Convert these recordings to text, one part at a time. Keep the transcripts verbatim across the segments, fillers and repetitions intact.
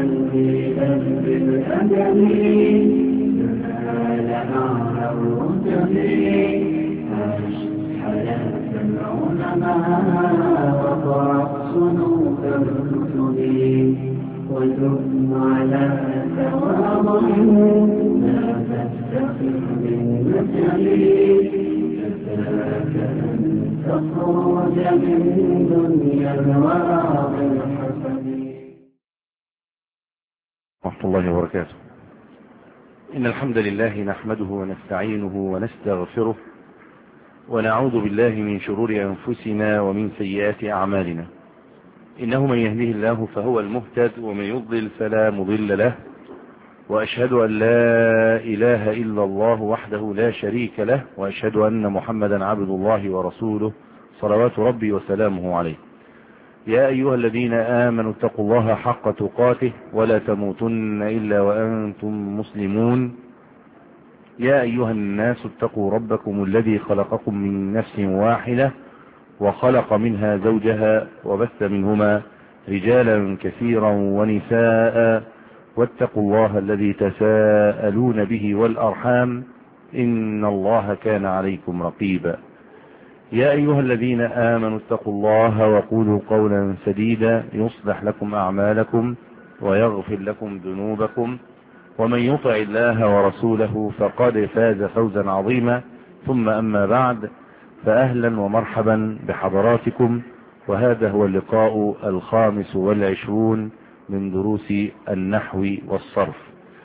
تنزيلا بالأدب نال أعلى الرتب. عش حياة العلماء وقرأ صنوف الكتب وثم على تواضع لا تستخف بالنسب كفاك أن تخرج من دنيا الورى بالحسب. ورحمة الله وبركاته. إن الحمد لله نحمده ونستعينه ونستغفره ونعوذ بالله من شرور أنفسنا ومن سيئات أعمالنا. إنه من يهده الله فهو المهتد ومن يضلل فلا مضل له، وأشهد أن لا إله إلا الله وحده لا شريك له، وأشهد أن محمدا عبد الله ورسوله صلوات ربي وسلامه عليه. يا أيها الذين آمنوا اتقوا الله حق تقاته ولا تموتن إلا وأنتم مسلمون. يا أيها الناس اتقوا ربكم الذي خلقكم من نفس واحدة وخلق منها زوجها وبث منهما رجالا كثيرا ونساء، واتقوا الله الذي تساءلون به والأرحام إن الله كان عليكم رقيبا. يا أيها الذين آمنوا اتقوا الله وقولوا قولا سديدا يصلح لكم أعمالكم ويغفر لكم ذنوبكم، ومن يطع الله ورسوله فقد فاز فوزا عظيما. ثم أما بعد، فأهلا ومرحبا بحضراتكم، وهذا هو اللقاء الخامس والعشرون من دروس النحو والصرف،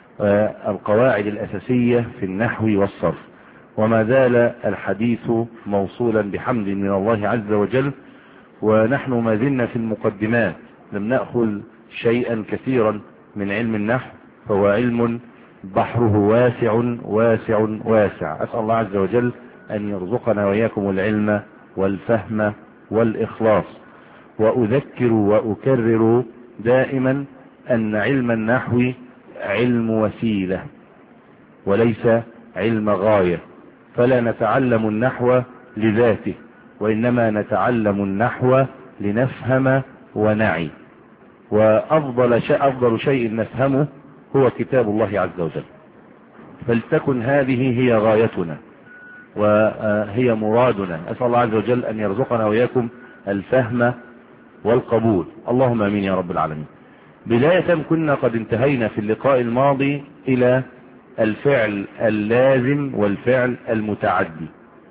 القواعد الأساسية في النحو والصرف. وما زال الحديث موصولا بحمد من الله عز وجل، ونحن ما زلنا في المقدمات، لم نأخذ شيئا كثيرا من علم النحو، فهو علم بحره واسع واسع واسع. أسأل الله عز وجل أن يرزقنا وإياكم العلم والفهم والإخلاص. وأذكر وأكرر دائما أن علم النحو علم وسيلة وليس علم غاية، فلا نتعلم النحو لذاته، وإنما نتعلم النحو لنفهم ونعي. وأفضل شيء, أفضل شيء نفهمه هو كتاب الله عز وجل، فلتكن هذه هي غايتنا وهي مرادنا. أسأل الله عز وجل أن يرزقنا وإياكم الفهم والقبول، اللهم آمين يا رب العالمين. بداية كنا قد انتهينا في اللقاء الماضي إلى الفعل اللازم والفعل المتعدي،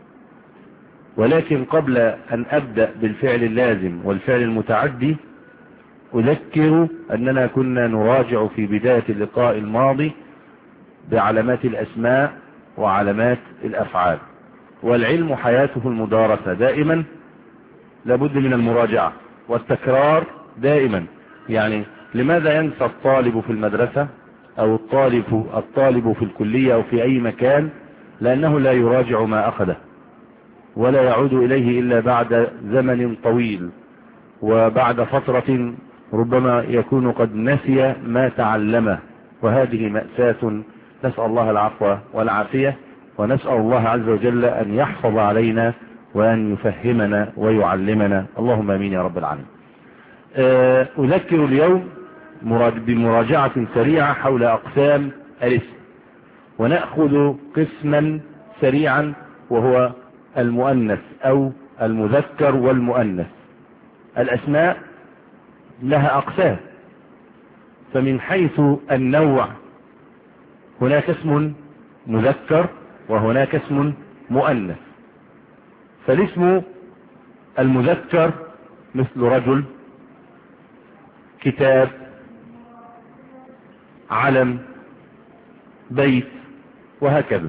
ولكن قبل أن أبدأ بالفعل اللازم والفعل المتعدي أذكر أننا كنا نراجع في بداية اللقاء الماضي بعلامات الأسماء وعلامات الأفعال، والعلم حياته المدارسة، دائما لابد من المراجعة والتكرار دائما. يعني لماذا ينسى الطالب في المدرسة أو الطالب الطالب في الكلية أو في أي مكان؟ لأنه لا يراجع ما أخذه ولا يعود إليه إلا بعد زمن طويل وبعد فترة ربما يكون قد نسي ما تعلمه، وهذه مأساة. نسأل الله العفو والعافية، ونسأل الله عز وجل أن يحفظ علينا وأن يفهمنا ويعلمنا، اللهم آمين يا رب العالمين. أذكر اليوم بمراجعة سريعة حول أقسام الاسم، ونأخذ قسما سريعا وهو المؤنث أو المذكر والمؤنث. الأسماء لها أقسام، فمن حيث النوع هناك اسم مذكر وهناك اسم مؤنث. فالاسم المذكر مثل رجل، كتاب، علم، بيت، وهكذا.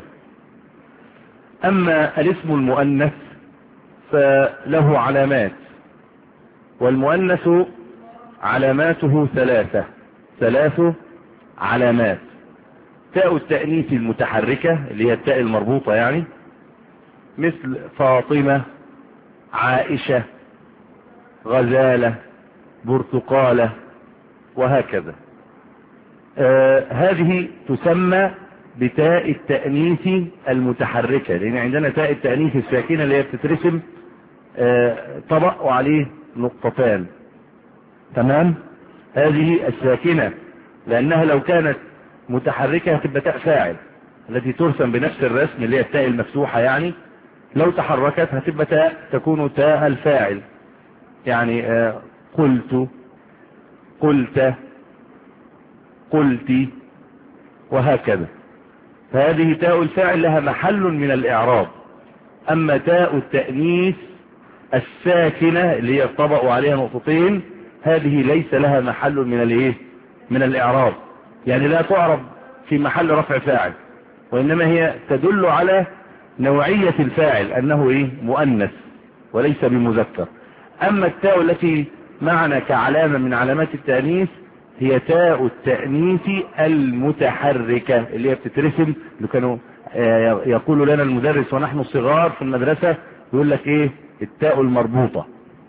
أما الاسم المؤنث فله علامات، والمؤنث علاماته ثلاثة ثلاث علامات. تاء التأنيث المتحركة اللي هي التاء المربوطة، يعني مثل فاطمة، عائشة، غزالة، برتقالة، وهكذا. آه هذه تسمى بتاء التأنيث المتحركة، لأن عندنا تاء التأنيث الساكنة اللي هي بتترسم آه طبق وعليه نقطتان، تمام. هذه الساكنة لأنها لو كانت متحركة هتبقى تاء فاعل التي ترسم بنفس الرسم اللي هي التاء المفتوحة، يعني لو تحركت هتبقى تاء تكون تاء الفاعل، يعني آه قلت، قلت، قلتي، وهكذا. فهذه تاء الفاعل لها محل من الإعراب. أما تاء التأنيث الساكنة اللي هي الطبق عليها نقطتين، هذه ليس لها محل من الايه من الإعراب، يعني لا تعرب في محل رفع فاعل، وإنما هي تدل على نوعية الفاعل أنه ايه مؤنث وليس بمذكر. أما التاء التي معنا كعلامة من علامات التأنيث هي تاء التأنيث المتحركة اللي هي بتترسم، اللي كانوا يقول لنا المدرس ونحن صغار في المدرسة يقول لك ايه التاء المربوطة،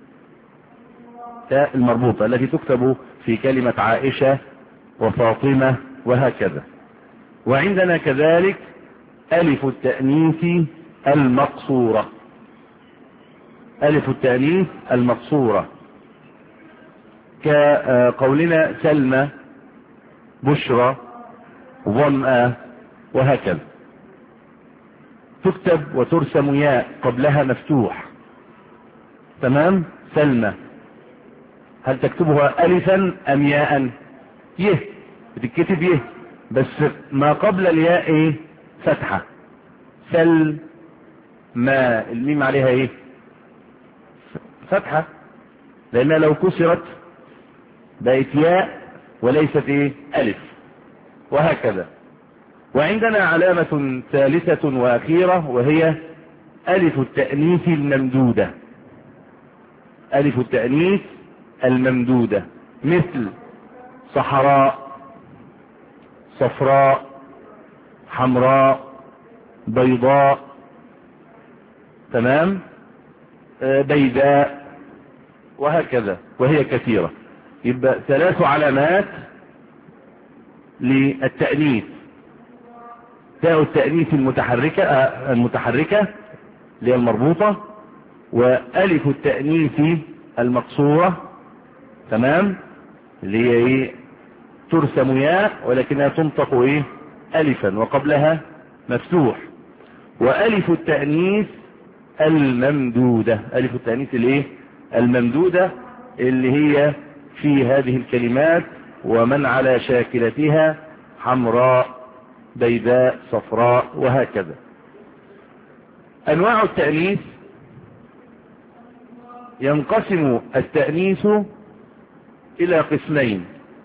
التاء المربوطة التي تكتب في كلمة عائشة وفاطمة وهكذا. وعندنا كذلك ألف التأنيث المقصورة، ألف التأنيث المقصورة كقولنا سلمى، بشرى، ظمأ، وهكذا. تكتب وترسم ياء قبلها مفتوح، تمام. سلمى هل تكتبها ألفا أم ياء؟ يه، بتكتب يه، بس ما قبل الياء ايه فتحة. سل ما الميم عليها ايه فتحة، لأنها لو كسرت بقت ياء وليست ايه ألف، وهكذا. وعندنا علامة ثالثة وأخيرة وهي ألف التأنيث الممدودة، ألف التأنيث الممدودة مثل صحراء، صفراء، حمراء، بيضاء، تمام، بيداء، وهكذا، وهي كثيرة. يبقى ثلاث علامات للتأنيث: تاء التأنيث المتحركة المتحركة اللي هي المربوطة، وألف التأنيث المقصورة، تمام، اللي هي ايه ترسم ياء ولكنها تنطق ايه ألفا وقبلها مفتوح، وألف التأنيث الممدودة، ألف التأنيث الايه الممدودة اللي هي في هذه الكلمات: ومن على شاكلتها حمراء، بيداء، صفراء، وهكذا. أنواع التأنيث: ينقسم التأنيث إلى قسمين: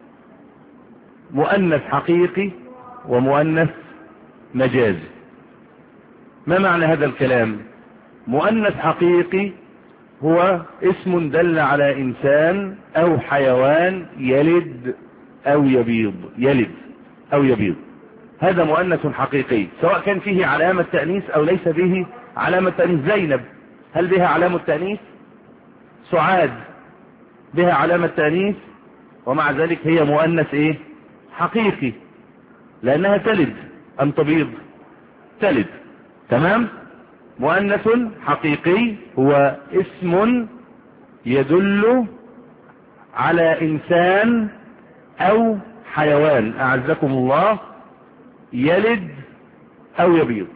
مؤنث حقيقي ومؤنث مجازي. ما معنى هذا الكلام؟ مؤنث حقيقي هو اسم دل على إنسان أو حيوان يلد أو يبيض، يلد أو يبيض، هذا مؤنث حقيقي، سواء كان فيه علامة تأنيث أو ليس به علامة تأنيث. زينب هل بها علامة تأنيث؟ سعاد بها علامة تأنيث، ومع ذلك هي مؤنث ايه حقيقي، لأنها تلد أم تبيض؟ تلد، تمام. مؤنث حقيقي هو اسم يدل على إنسان أو حيوان أعزكم الله يلد أو يبيض،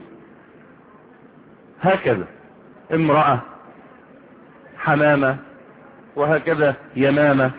هكذا امرأة، حمامة، وهكذا يمامة.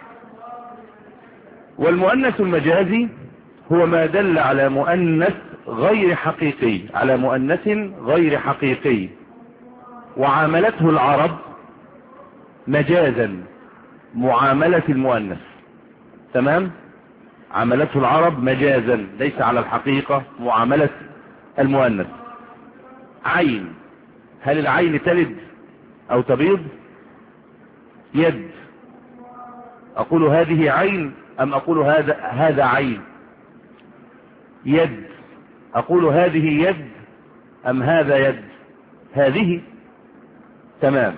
والمؤنث المجازي هو ما دل على مؤنث غير حقيقي، على مؤنث غير حقيقي، وعاملته العرب مجازا معاملة المؤنث، تمام، عاملته العرب مجازا ليس على الحقيقة معاملة المؤنث. عين، هل العين تلد أو تبيض؟ يد، أقول هذه عين أم أقول هذا هذا عين؟ يد، أقول هذه يد أم هذا يد؟ هذه، تمام.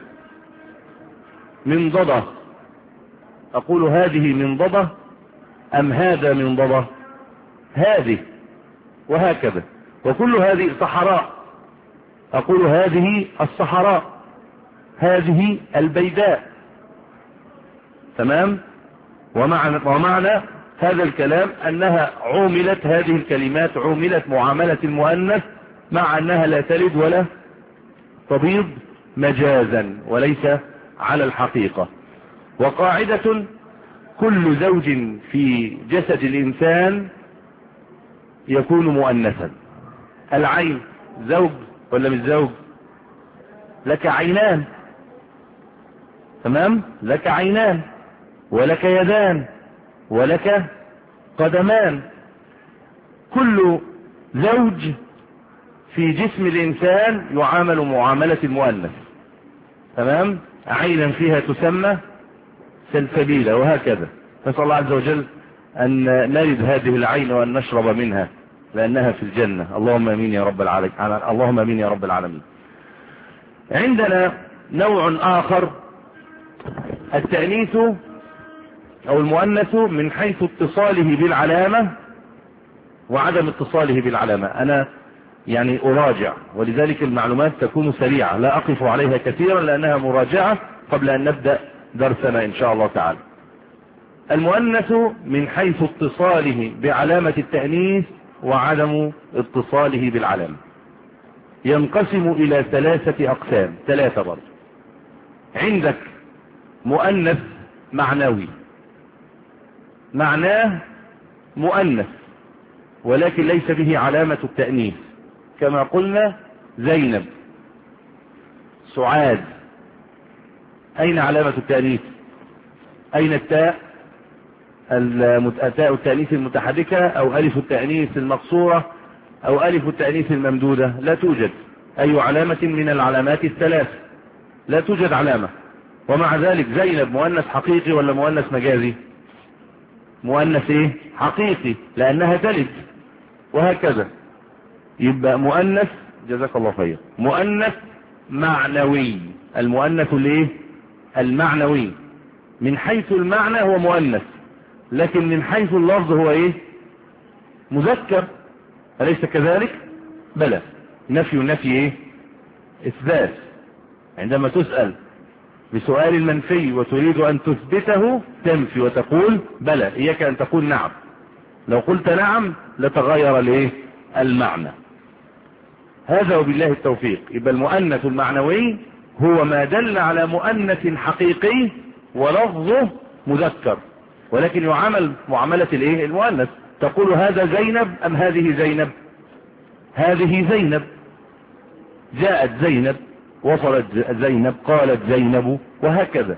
منضدة، أقول هذه منضدة أم هذا منضدة؟ هذه، وهكذا. وكل هذه صحراء، أقول هذه الصحراء، هذه البيداء، تمام. ومعنى, ومعنى هذا الكلام أنها عوملت، هذه الكلمات عوملت معاملة المؤنث مع أنها لا تلد ولا تبيض مجازا وليس على الحقيقة. وقاعدة: كل زوج في جسد الإنسان يكون مؤنثا. العين زوج ولا مش زوج؟ لك عينان، تمام؟ لك عينان ولك يدان ولك قدمان. كل زوج في جسم الإنسان يعامل معاملة المؤنث، تمام؟ عينا فيها تسمى سلسبيلة وهكذا. نسأل الله عز وجل أن نرد هذه العين وأن نشرب منها لأنها في الجنة. اللهم امين يا رب العالمين. اللهم امين يا رب العالمين. عندنا نوع آخر، التأنيث أو المؤنث من حيث اتصاله بالعلامة وعدم اتصاله بالعلامة. أنا يعني أراجع، ولذلك المعلومات تكون سريعة، لا أقف عليها كثيرا لأنها مراجعة قبل أن نبدأ درسنا إن شاء الله تعالى. المؤنث من حيث اتصاله بعلامة التأنيث وعدم اتصاله بالعلامة ينقسم إلى ثلاثة أقسام، ثلاثة برضه. عندك مؤنث معنوي، معناه مؤنث ولكن ليس به علامة التأنيث، كما قلنا زينب، سعاد. أين علامة التأنيث؟ أين التاء؟ التاء التأنيث المتحركة أو ألف التأنيث المقصورة أو ألف التأنيث الممدودة؟ لا توجد أي علامة من العلامات الثلاث، لا توجد علامة. ومع ذلك زينب مؤنث حقيقي ولا مؤنث مجازي؟ مؤنث ايه؟ حقيقي، لأنها تلد. وهكذا يبقى مؤنث، جزاك الله خير، مؤنث معنوي. المؤنث الايه؟ المعنوي. من حيث المعنى هو مؤنث، لكن من حيث اللفظ هو ايه؟ مذكر، أليس كذلك؟ بلى. نفي النفي ايه؟ إثبات. عندما تسأل بسؤال المنفي وتريد أن تثبته تنفي وتقول بلى، إياك أن تقول نعم. لو قلت نعم لتغير الايه؟ المعنى. هذا وبالله التوفيق. يبقى المؤنث المعنوي هو ما دل على مؤنث حقيقي ولفظه مذكر، ولكن يعامل معاملة الايه؟ المؤنث. تقول هذا زينب أم هذه زينب؟ هذه زينب، جاءت زينب، وصلت زينب، قالت زينب، وهكذا.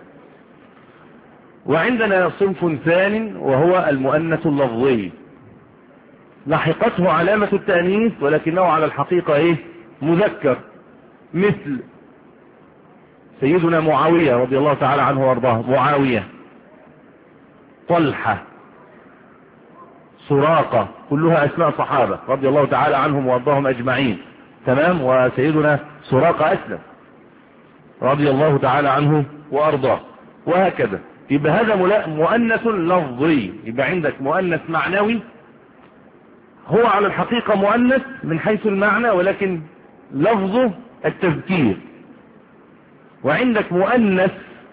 وعندنا صنف ثاني وهو المؤنث اللفظي، لحقته علامة التأنيث ولكنه على الحقيقة ايه؟ مذكر، مثل سيدنا معاوية رضي الله تعالى عنه وارضاه، معاوية، طلحة، سراقة، كلها اسماء صحابة رضي الله تعالى عنهم وارضاهم اجمعين، تمام؟ وسيدنا سراقة اسلم رضي الله تعالى عنه وارضاه، وهكذا. يبقى هذا مؤنث لفظي. يبقى عندك مؤنث معنوي هو على الحقيقة مؤنث من حيث المعنى ولكن لفظه التذكير. وعندك مؤنث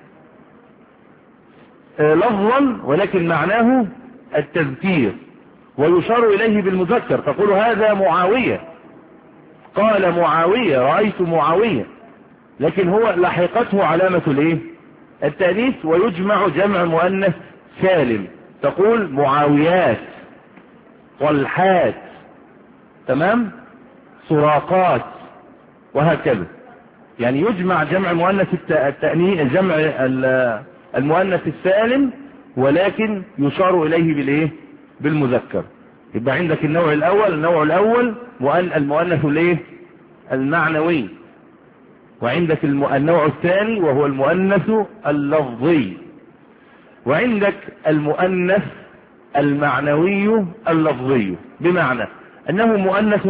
لفظا ولكن معناه التذكير ويشار إليه بالمذكر، تقول هذا معاوية، قال معاوية، رأيت معاوية، لكن هو لحقته علامة الايه؟ التأنيث. ويجمع جمع مؤنث سالم، تقول معاويات، طلحات، تمام؟ سراقات، وهكذا. يعني يجمع جمع مؤنث التأنيث، جمع المؤنث السالم، ولكن يشار إليه بالايه؟ بالمذكر. يبقى عندك النوع الأول، النوع الأول المؤنث الايه؟ المعنوي. وعندك النوع الثاني وهو المؤنث اللفظي. وعندك المؤنث المعنوي اللفظي، بمعنى أنه مؤنث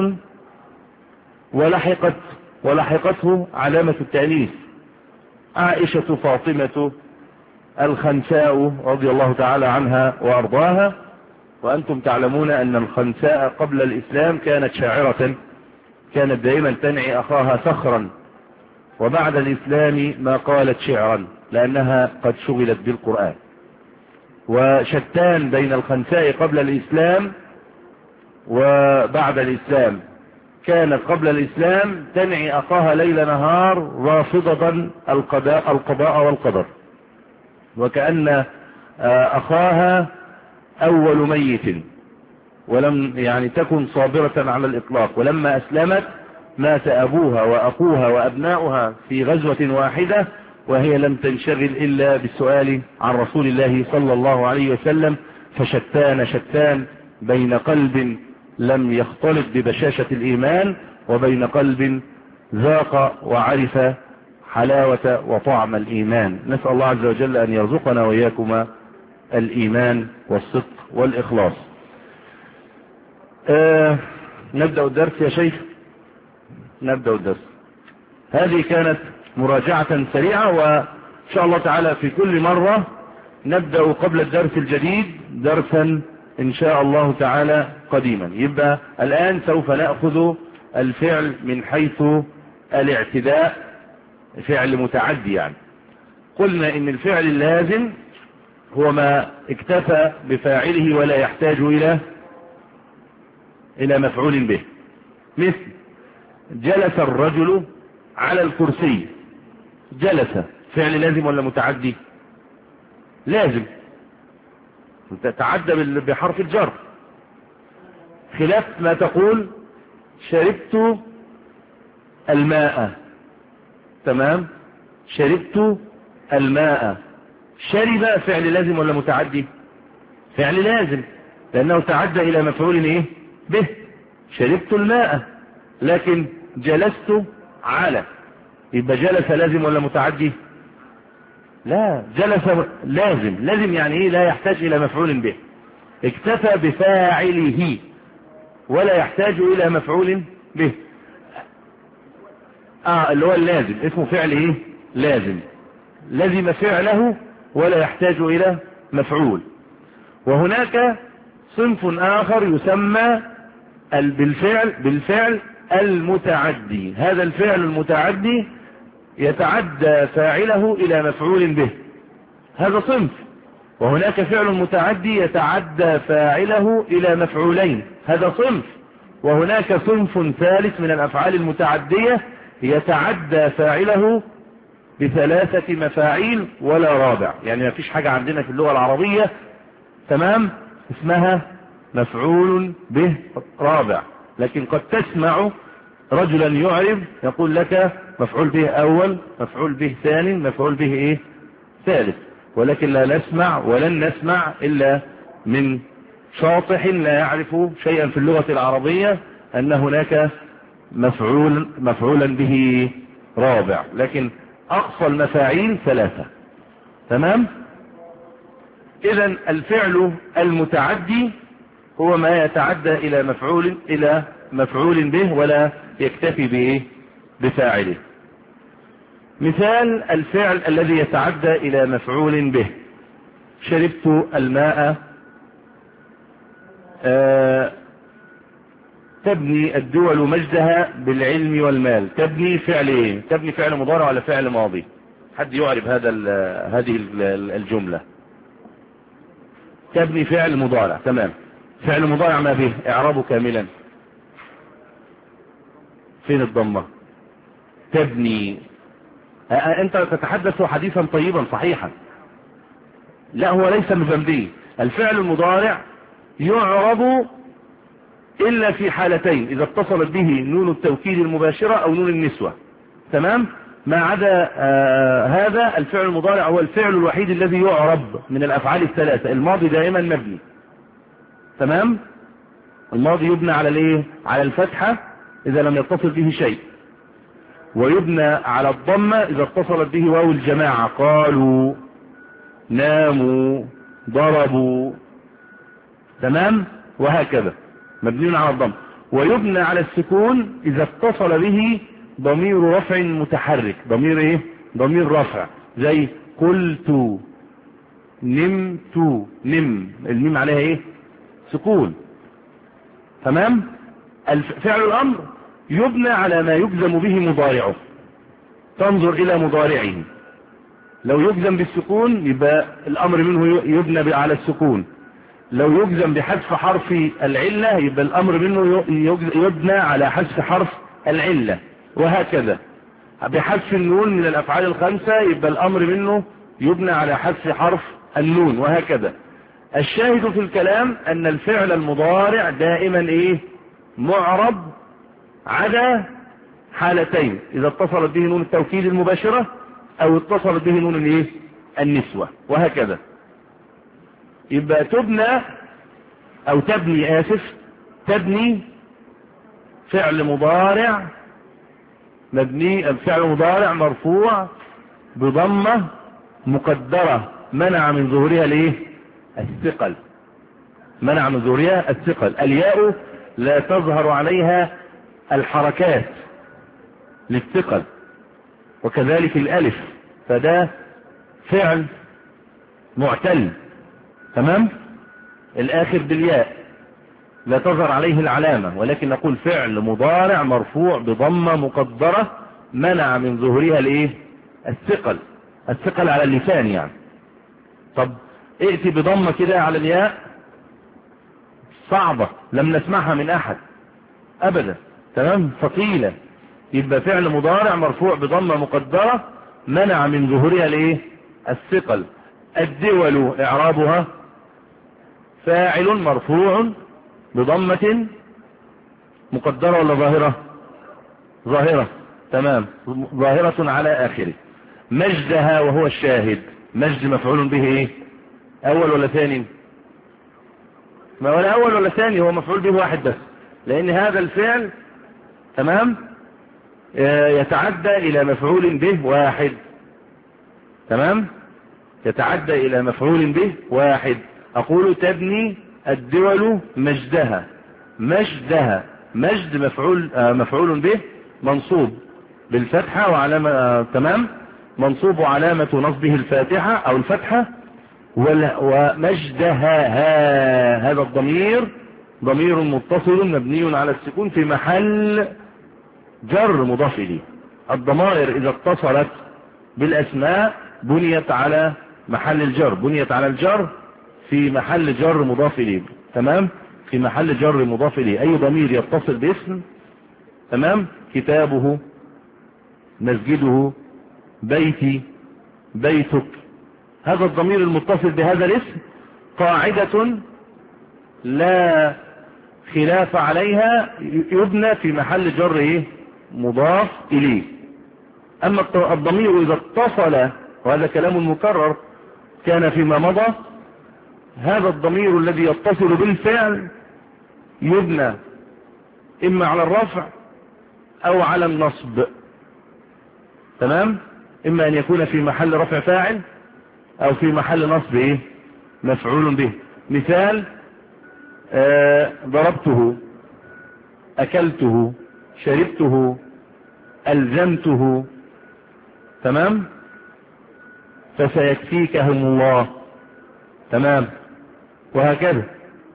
ولحقت ولحقته علامة التأنيث، عائشة، فاطمة، الخنساء رضي الله تعالى عنها وأرضاها. وأنتم تعلمون أن الخنساء قبل الإسلام كانت شاعرة، كانت دائما تنعي أخاها صخرا، وبعد الإسلام ما قالت شعرا لأنها قد شغلت بالقرآن. وشتان بين الخنساء قبل الإسلام وبعد الإسلام. كانت قبل الإسلام تنعي أخاها ليل نهار رافضة القضاء, القضاء والقدر، وكأن أخاها أول ميت، ولم يعني تكن صابرة على الإطلاق. ولما أسلمت مات أبوها وأخوها وأبناؤها في غزوة واحدة، وهي لم تنشغل إلا بالسؤال عن رسول الله صلى الله عليه وسلم. فشتان شتان بين قلب لم يختلط ببشاشة الإيمان وبين قلب ذاق وعرف حلاوة وطعم الإيمان. نسأل الله عز وجل أن يرزقنا وإياكما الإيمان والصدق والإخلاص. آه نبدأ الدرس يا شيخ، نبدأ الدرس. هذه كانت مراجعة سريعة، وإن شاء الله تعالى في كل مرة نبدأ قبل الدرس الجديد درسا إن شاء الله تعالى قديما. يبقى الآن سوف نأخذ الفعل من حيث الاعتداء، فعل متعدي. يعني قلنا إن الفعل اللازم هو ما اكتفى بفاعله ولا يحتاج إلى إلى مفعول به. مثل جلس الرجل على الكرسي. جلس فعل لازم ولا متعدي؟ لازم، تتعدى بحرف الجر، خلاف ما تقول شربت الماء. تمام، شربت الماء. شرب فعل لازم ولا متعدي؟ فعل لازم، لأنه تعدى إلى مفعول إيه به. شربت الماء. لكن جلست على، يبقى جلس لازم ولا متعدي؟ لا، جلس لازم. لازم يعني ايه؟ لا يحتاج الى مفعول به، اكتفى بفاعله ولا يحتاج الى مفعول به. اه اللي هو اللازم اسمه فعل ايه؟ لازم، لزم فعله ولا يحتاج الى مفعول. وهناك صنف اخر يسمى بالفعل بالفعل المتعدي. هذا الفعل المتعدي يتعدى فاعله الى مفعول به، هذا صنف. وهناك فعل متعدي يتعدى فاعله الى مفعولين، هذا صنف. وهناك صنف ثالث من الافعال المتعدية يتعدى فاعله بثلاثة مفاعيل ولا رابع. يعني ما فيش حاجة عندنا في اللغة العربية تمام اسمها مفعول به رابع، لكن قد تسمع رجلا يعرب يقول لك مفعول به اول، مفعول به ثاني، مفعول به ايه ثالث. ولكن لا نسمع ولن نسمع الا من شاطح لا يعرف شيئا في اللغة العربية ان هناك مفعول مفعولا به رابع. لكن اقصى المفاعيل ثلاثة. تمام. اذا الفعل المتعدي هو ما يتعدى الى مفعول الى مفعول به ولا يكتفي بايه بفاعله. مثال الفعل الذي يتعدى الى مفعول به: شربت الماء. آه تبني الدول مجدها بالعلم والمال. تبني فعل ايه؟ تبني فعل مضارع ولا فعل ماضي؟ حد يعرب هذا هذه الجملة. تبني فعل مضارع. تمام. فعل مضارع ما به اعرابه كاملا. فين الضمة؟ تبني. انت تتحدث حديثا طيبا صحيحا. لا، هو ليس مبني. الفعل المضارع يعرب الا في حالتين: اذا اتصلت به نون التوكيد المباشرة او نون النسوة. تمام. ما عدا آه هذا الفعل المضارع هو الفعل الوحيد الذي يعرب من الافعال الثلاثة. الماضي دائما مبني. تمام. الماضي يبنى على الايه؟ على الفتحة اذا لم يتصل به شيء، ويبنى على الضمة اذا اتصلت به واو الجماعة: قالوا، ناموا، ضربوا. تمام. وهكذا مبني على الضم. ويبنى على السكون اذا اتصل به ضمير رفع متحرك. ضمير ايه؟ ضمير رفع، زي قلت، نمت. نم الميم عليها ايه؟ سكون. تمام. فعل الامر يبنى على ما يجزم به مضارعه. تنظر الى مضارعه. لو يجزم بالسكون يبقى الامر منه يبنى على السكون. لو يجزم بحذف حرف العلة يبقى الامر منه يبنى على حذف حرف العلة، وهكذا. بحذف النون من الافعال الخمسة يبقى الامر منه يبنى على حذف حرف النون، وهكذا. الشاهد في الكلام ان الفعل المضارع دائما ايه؟ معرب، عدا حالتين: اذا اتصلت به نون التوكيد المباشرة او اتصلت به نون الايه؟ النسوة، وهكذا. يبقى تبنى او تبني اسف تبني فعل مضارع مبني فعل مضارع مرفوع بضمة مقدرة منع من ظهورها الايه؟ الثقل. منع من ظهورها الثقل. الياء لا تظهر عليها الحركات للثقل، وكذلك الالف، فده فعل معتل، تمام؟ الاخر بالياء لا تظهر عليه العلامة، ولكن نقول فعل مضارع مرفوع بضمة مقدرة منع من ظهورها الايه؟ الثقل. الثقل على اللسان يعني. طب ائتي بضمة كده على الياء، صعبة، لم نسمعها من احد ابدا، تمام؟ ثقيلة. يبقى فعل مضارع مرفوع بضمة مقدرة منع من ظهورها الايه؟ الثقل. الدول اعرابها فاعل مرفوع بضمة مقدرة ولا ظاهرة؟ ظاهرة، تمام، ظاهرة على آخره. مجدها وهو الشاهد، مجد مفعول به ايه؟ اول ولا ثاني؟ ما ولا اول ولا ثاني، هو مفعول به واحد بس، لان هذا الفعل تمام يتعدى الى مفعول به واحد، تمام، يتعدى الى مفعول به واحد. اقول تبني الدول مجدها. مجدها، مجد مفعول آه مفعول به منصوب بالفتحة وعلامة آه تمام، منصوب وعلامة نصبه الفاتحة او الفتحة. ومجدها ها هذا الضمير ضمير متصل مبني على السكون في محل جر مضاف اليه. الضمائر اذا اتصلت بالاسماء بنيت على محل الجر، بنيت على الجر في محل جر مضاف اليه، تمام، في محل جر مضاف اليه. اي ضمير يتصل باسم، تمام، كتابه، مسجده، بيتي، بيتك، هذا الضمير المتصل بهذا الاسم قاعدة لا خلاف عليها يبنى في محل جر ايه؟ مضاف اليه. اما الضمير اذا اتصل، وهذا كلام مكرر كان فيما مضى، هذا الضمير الذي يتصل بالفعل يبنى اما على الرفع او على النصب، تمام، اما ان يكون في محل رفع فاعل او في محل نصب ايه؟ مفعول به. مثال: آه ضربته، اكلته، شربته، الزمته، تمام، فسيكفيكهم الله، تمام، وهكذا.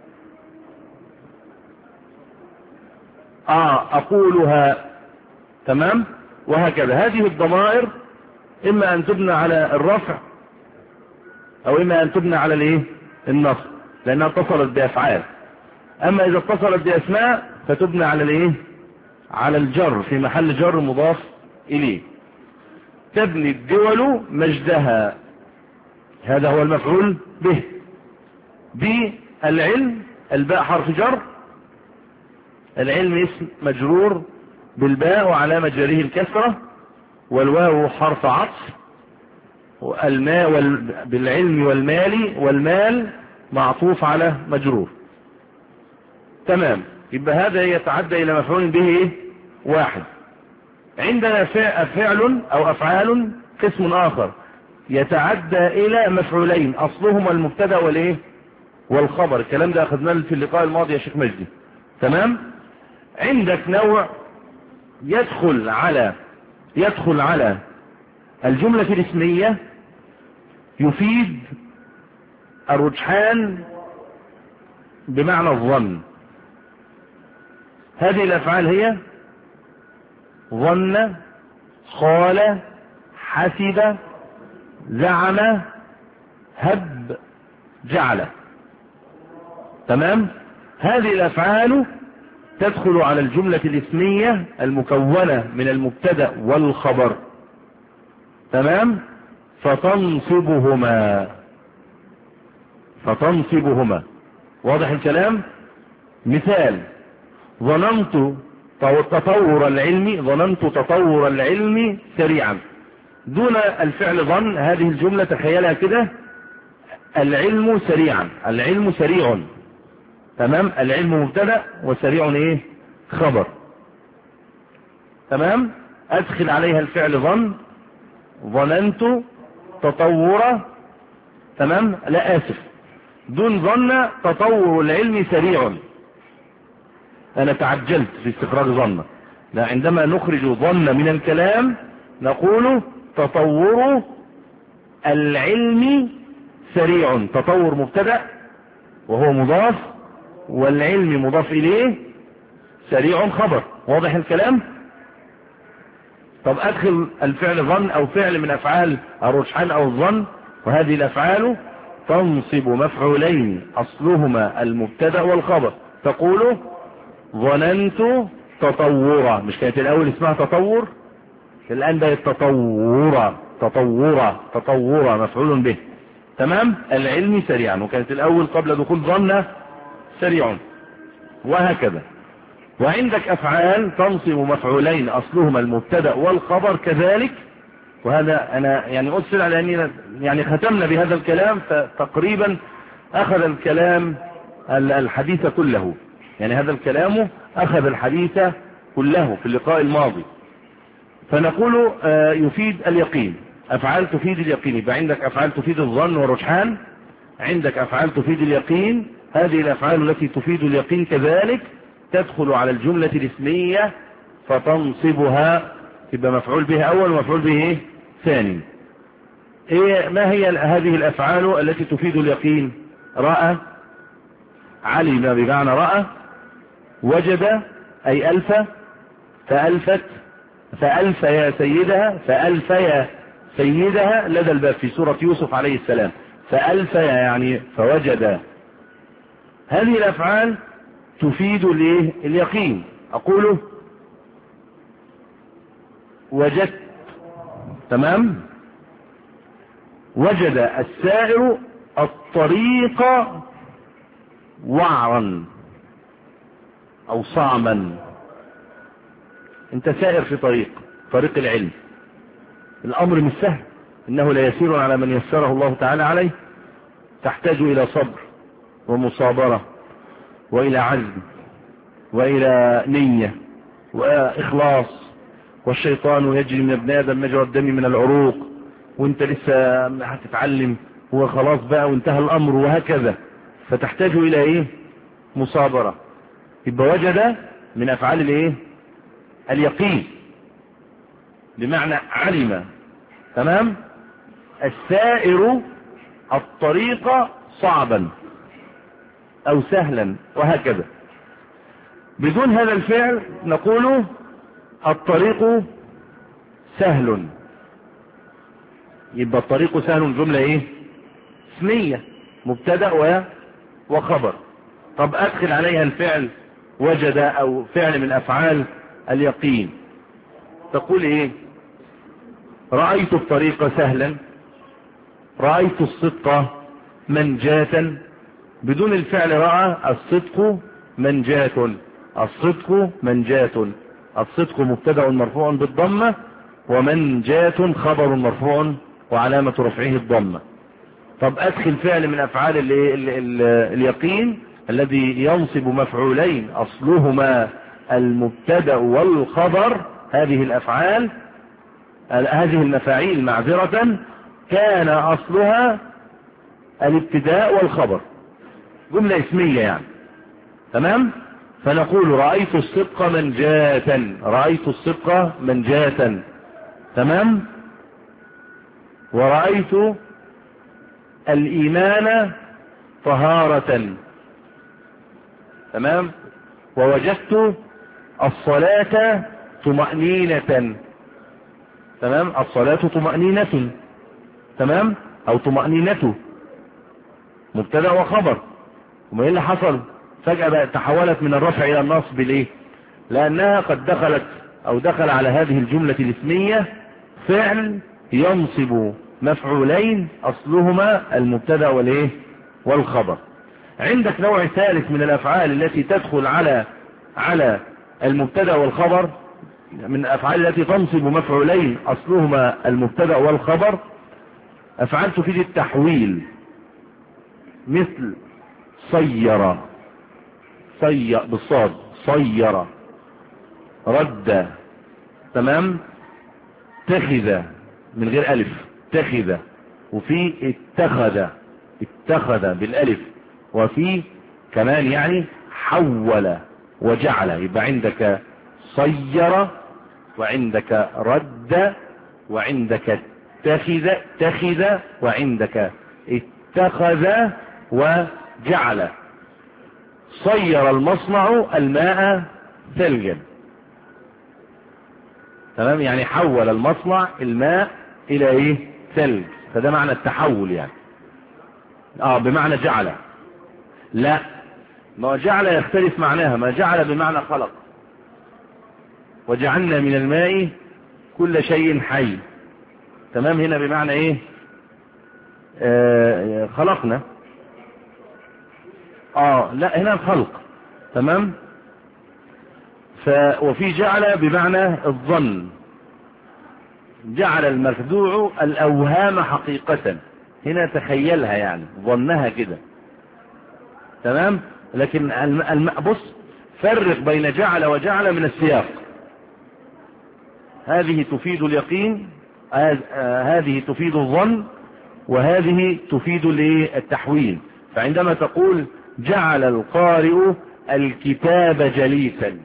اه اقولها، تمام، وهكذا. هذه الضمائر اما ان تبنى على الرفع او اما ان تبنى على الايه؟ النصب، لانها اتصلت بافعال. اما اذا اتصلت باسماء فتبنى على الايه؟ على الجر في محل جر مضاف اليه. تبني الدول مجدها، هذا هو المفعول به. بالعلم، الباء حرف جر، العلم اسم مجرور بالباء وعلامة جره الكسرة، والواو حرف عطف، والماء وال... بالعلم والمال، والمال معطوف على مجرور، تمام. يبقى هذا يتعدى الى مفعول به ايه؟ واحد. عندنا فعل او افعال قسم اخر يتعدى الى مفعولين، اصلهما المبتدا والايه؟ والخبر. الكلام ده اخذناه في اللقاء الماضي يا شيخ مجدي، تمام. عندك نوع يدخل على يدخل على الجملة الاسمية يفيد الرجحان بمعنى الظن. هذه الافعال هي ظن، قال، حسب، زعم، هب، جعل. تمام. هذه الأفعال تدخل على الجملة الاسمية المكونة من المبتدأ والخبر. تمام. فتنصبهما فتنصبهما واضح الكلام؟ مثال: ظننت تطور العلم ظننت تطور العلم سريعا. دون الفعل ظن، هذه الجملة تخيلها كده: العلم سريعا، العلم سريع. تمام. العلم مبتدأ وسريع ايه؟ خبر. تمام. ادخل عليها الفعل ظن، ظننت تطور. تمام. لا اسف، دون ظن تطور العلم سريع. انا تعجلت في استخراج ظن. لا، عندما نخرج ظن من الكلام نقول تطور العلم سريع. تطور مبتدأ وهو مضاف، والعلم مضاف اليه، سريع خبر. واضح الكلام؟ طب ادخل الفعل ظن او فعل من افعال الرجحان او الظن، وهذه الافعال تنصب مفعولين اصلهما المبتدأ والخبر. تقول ظننت تطورا. مش كانت الاول اسمها تطور؟ الان بقت تطورا تطورا تطورا مفعول به. تمام. العلم سريعا، وكانت الاول قبل دخول ظن سريع، وهكذا. وعندك افعال تنصب مفعولين اصلهما المبتدأ والخبر كذلك. وهذا انا يعني اسفل على اننا يعني ختمنا بهذا الكلام، فتقريبا اخذ الكلام الحديث كله. يعني هذا الكلام اخذ الحديث كله في اللقاء الماضي. فنقول يفيد اليقين، افعال تفيد اليقين. يبقى عندك افعال تفيد الظن والرجحان، عندك افعال تفيد اليقين. هذه الافعال التي تفيد اليقين كذلك تدخل على الجملة الاسمية فتنصبها، تبقى مفعول بها اول ومفعول به ايه؟ ثاني. ايه ما هي هذه الافعال التي تفيد اليقين؟ رأى، علم بمعنى رأى، وجد اي الف، فالفت، فالف يا سيدها، فالف يا سيدها لدى الباب في سورة يوسف عليه السلام. فالف يعني فوجد. هذه الافعال تفيد الايه؟ اليقين. اقوله وجدت. تمام. وجد السائر الطريق وعرا او صعما. انت سائر في طريق طريق العلم، الامر مش سهل، انه لا يسير على من يسره الله تعالى عليه. تحتاج الى صبر ومصابرة والى عزم والى نية واخلاص. والشيطان يجري من ابن ادم مجرى الدم من العروق، وانت لسه هتتعلم وخلاص بقى وانتهى الامر، وهكذا. فتحتاج الى ايه؟ مصابرة. يبقى وجد من افعال الايه؟ اليقين، بمعنى علم. تمام. السائر الطريق صعبا او سهلا، وهكذا. بدون هذا الفعل نقول الطريق سهل. يبقى الطريق سهل جملة ايه؟ اسمية، مبتدأ وخبر. طب ادخل عليها الفعل وجد او فعل من افعال اليقين، تقول ايه؟ رأيت الطريق سهلا، رأيت الصدق منجاة. بدون الفعل رأى، الصدق منجاة، الصدق منجاة. الصدق مبتدأ مرفوع بالضمة، ومنجاة خبر مرفوع وعلامة رفعه الضمة. طب ادخل فعل من افعال ال ال ال اليقين الذي ينصب مفعولين اصلهما المبتدأ والخبر. هذه الافعال هذه المفاعيل معذرة كان اصلها الابتداء والخبر، جملة اسمية يعني. تمام. فنقول رأيت الصدق منجاة، رأيت الصدق منجاة. تمام. ورأيت الإيمان طهارة. تمام. ووجدت الصلاة طمأنينة. تمام. الصلاة طمأنينة. تمام، او طمأنينته مبتدأ وخبر. وما ايه اللي حصل فجأة بقى تحولت من الرفع الى النصب ليه؟ لانها قد دخلت او دخل على هذه الجملة الاسمية فعل ينصب مفعولين اصلهما المبتدأ والايه والخبر. عندك نوع ثالث من الافعال التي تدخل على على المبتدأ والخبر، من الافعال التي تنصب مفعولين اصلهما المبتدأ والخبر، افعال تفيد التحويل، مثل صير، صير بالصاد، صير، رد، تمام، اتخذ من غير الف، اتخذ، وفي اتخذ، اتخذ بالالف، وفي كمان يعني حول وجعل. يبقى عندك صير، وعندك رد، وعندك اتخذ، اتخذ، وعندك اتخذ وجعل. صير المصنع الماء ثلجا، تمام، يعني حول المصنع الماء الى ايه؟ ثلج. فده معنى التحول يعني. اه بمعنى جعل. لا، ما جعل يختلف معناها. ما جعل بمعنى خلق، وجعلنا من الماء كل شيء حي، تمام. هنا بمعنى ايه؟ آه خلقنا. اه لا، هنا الخلق، تمام. ف وفي جعل بمعنى الظن. جعل المخدوع الاوهام حقيقة، هنا تخيلها يعني ظنها كده، تمام. لكن الم... بص، فرق بين جعل وجعل من السياق. هذه تفيد اليقين، هذه تفيد الظن، وهذه تفيد التحويل. فعندما تقول جعل القارئ الكتاب جليسا،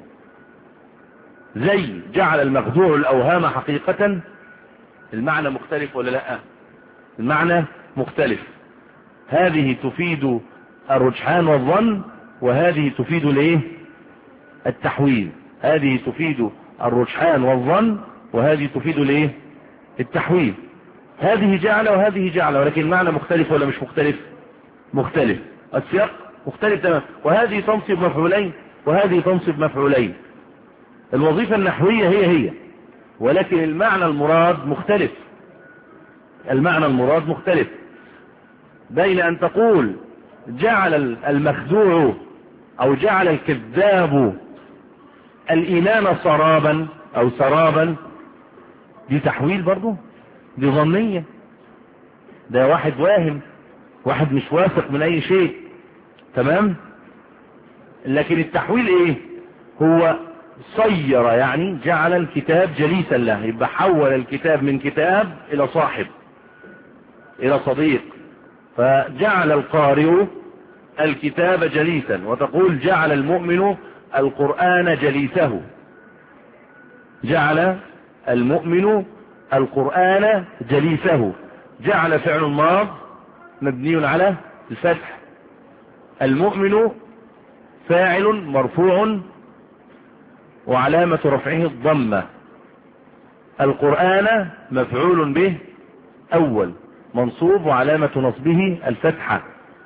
زي جعل المخدوع الأوهام حقيقة، المعنى مختلف ولا لا؟ المعنى مختلف. هذه تفيد الرجحان والظن، وهذه تفيد الايه؟ التحويل. هذه تفيد الرجحان والظن، وهذه تفيد الايه؟ التحويل. هذه جعل وهذه جعل، ولكن المعنى مختلف ولا مش مختلف؟ مختلف. السياق مختلف تماما. وهذه تنصب مفعولين وهذه تنصب مفعولين. الوظيفة النحوية هي هي، ولكن المعنى المراد مختلف. المعنى المراد مختلف. بين أن تقول جعل المخدوع أو جعل الكذاب الإيمان سرابا أو سرابا، دي تحويل برضو، دي ظنية. ده واحد واهم، واحد مش واثق من أي شيء، تمام. لكن التحويل إيه؟ هو صير، يعني جعل الكتاب جليسا له، يبقى حول الكتاب من كتاب إلى صاحب، إلى صديق. فجعل القارئ الكتاب جليسا، وتقول جعل المؤمن القرآن جليسه. جعل المؤمن القرآن جليسه. جعل فعل ماض مبني على الفتح. المؤمن فاعل مرفوع وعلامة رفعه الضمة. القرآن مفعول به أول منصوب وعلامة نصبه الفتحة.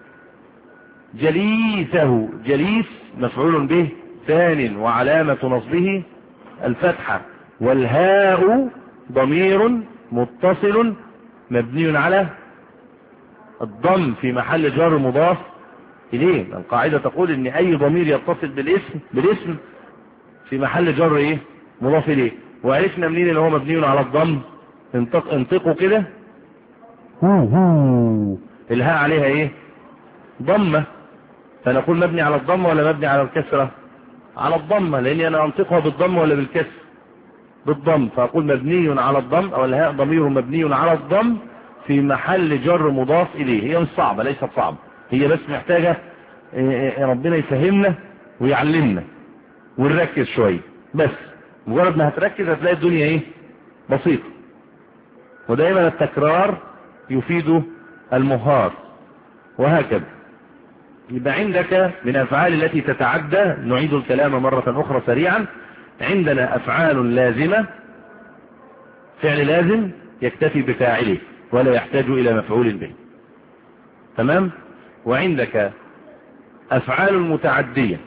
جليسه، جليس مفعول به ثان وعلامة نصبه الفتحة. والهاء ضمير متصل مبني على الضم في محل جر مضاف إليه. القاعدة تقول ان اي ضمير يتصل بالاسم بالاسم في محل جر ايه؟ مضاف اليه. وعرفنا منين اللي هو مبني على الضم؟ انطق انطقوا كده، هو هو الهاء عليها ايه؟ ضمة. فنقول مبني على الضمة ولا مبني على الكسرة؟ على الضمة، لاني انا انطقها بالضم ولا بالكسر؟ بالضم. فاقول مبني على الضم، او الهاء ضمير مبني على الضم في محل جر مضاف اليه. هي مش صعبة، ليست صعبة، هي بس محتاجة ربنا يفهمنا ويعلمنا ونركز شوية. بس مجرد ما هتركز هتلاقي الدنيا ايه؟ بسيطة. ودائما التكرار يفيد المهار، وهكذا. يبقى عندك من الافعال التي تتعدى، نعيد الكلام مرة اخرى سريعا. عندنا افعال لازمة، فعل لازم يكتفي بفاعله، ولا يحتاج إلى مفعول به. تمام. وعندك أفعال متعدية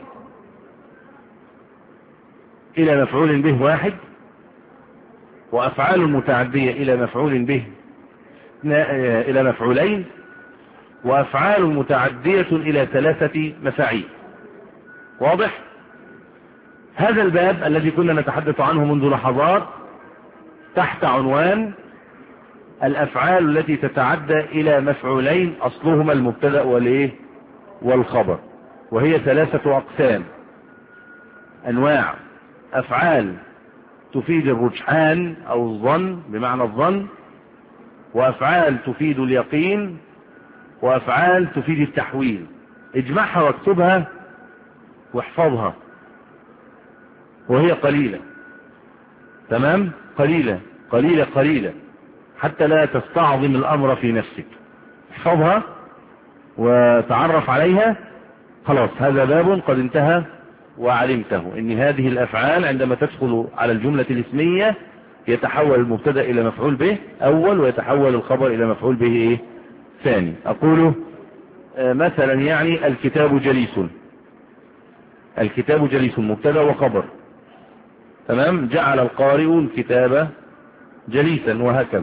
إلى مفعول به واحد، وأفعال متعدية إلى مفعول به إلى مفعولين، وأفعال متعدية إلى ثلاثة مفاعيل. واضح؟ هذا الباب الذي كنا نتحدث عنه منذ لحظات تحت عنوان الأفعال التي تتعدى إلى مفعولين أصلهما المبتدأ والإيه والخبر، وهي ثلاثة أقسام: أنواع أفعال تفيد الرجحان أو الظن بمعنى الظن، وأفعال تفيد اليقين، وأفعال تفيد التحويل. اجمعها واكتبها واحفظها، وهي قليلة. تمام. قليلة قليلة قليلة حتى لا تستعظم الأمر في نفسك. احفظها وتعرف عليها. خلاص، هذا باب قد انتهى وعلمته ان هذه الأفعال عندما تدخل على الجملة الاسمية يتحول المبتدأ إلى مفعول به أول، ويتحول الخبر إلى مفعول به إيه؟ ثاني. أقول مثلا يعني الكتاب جليس. الكتاب جليس مبتدأ وخبر. تمام. جعل القارئ الكتاب جليسا، وهكذا.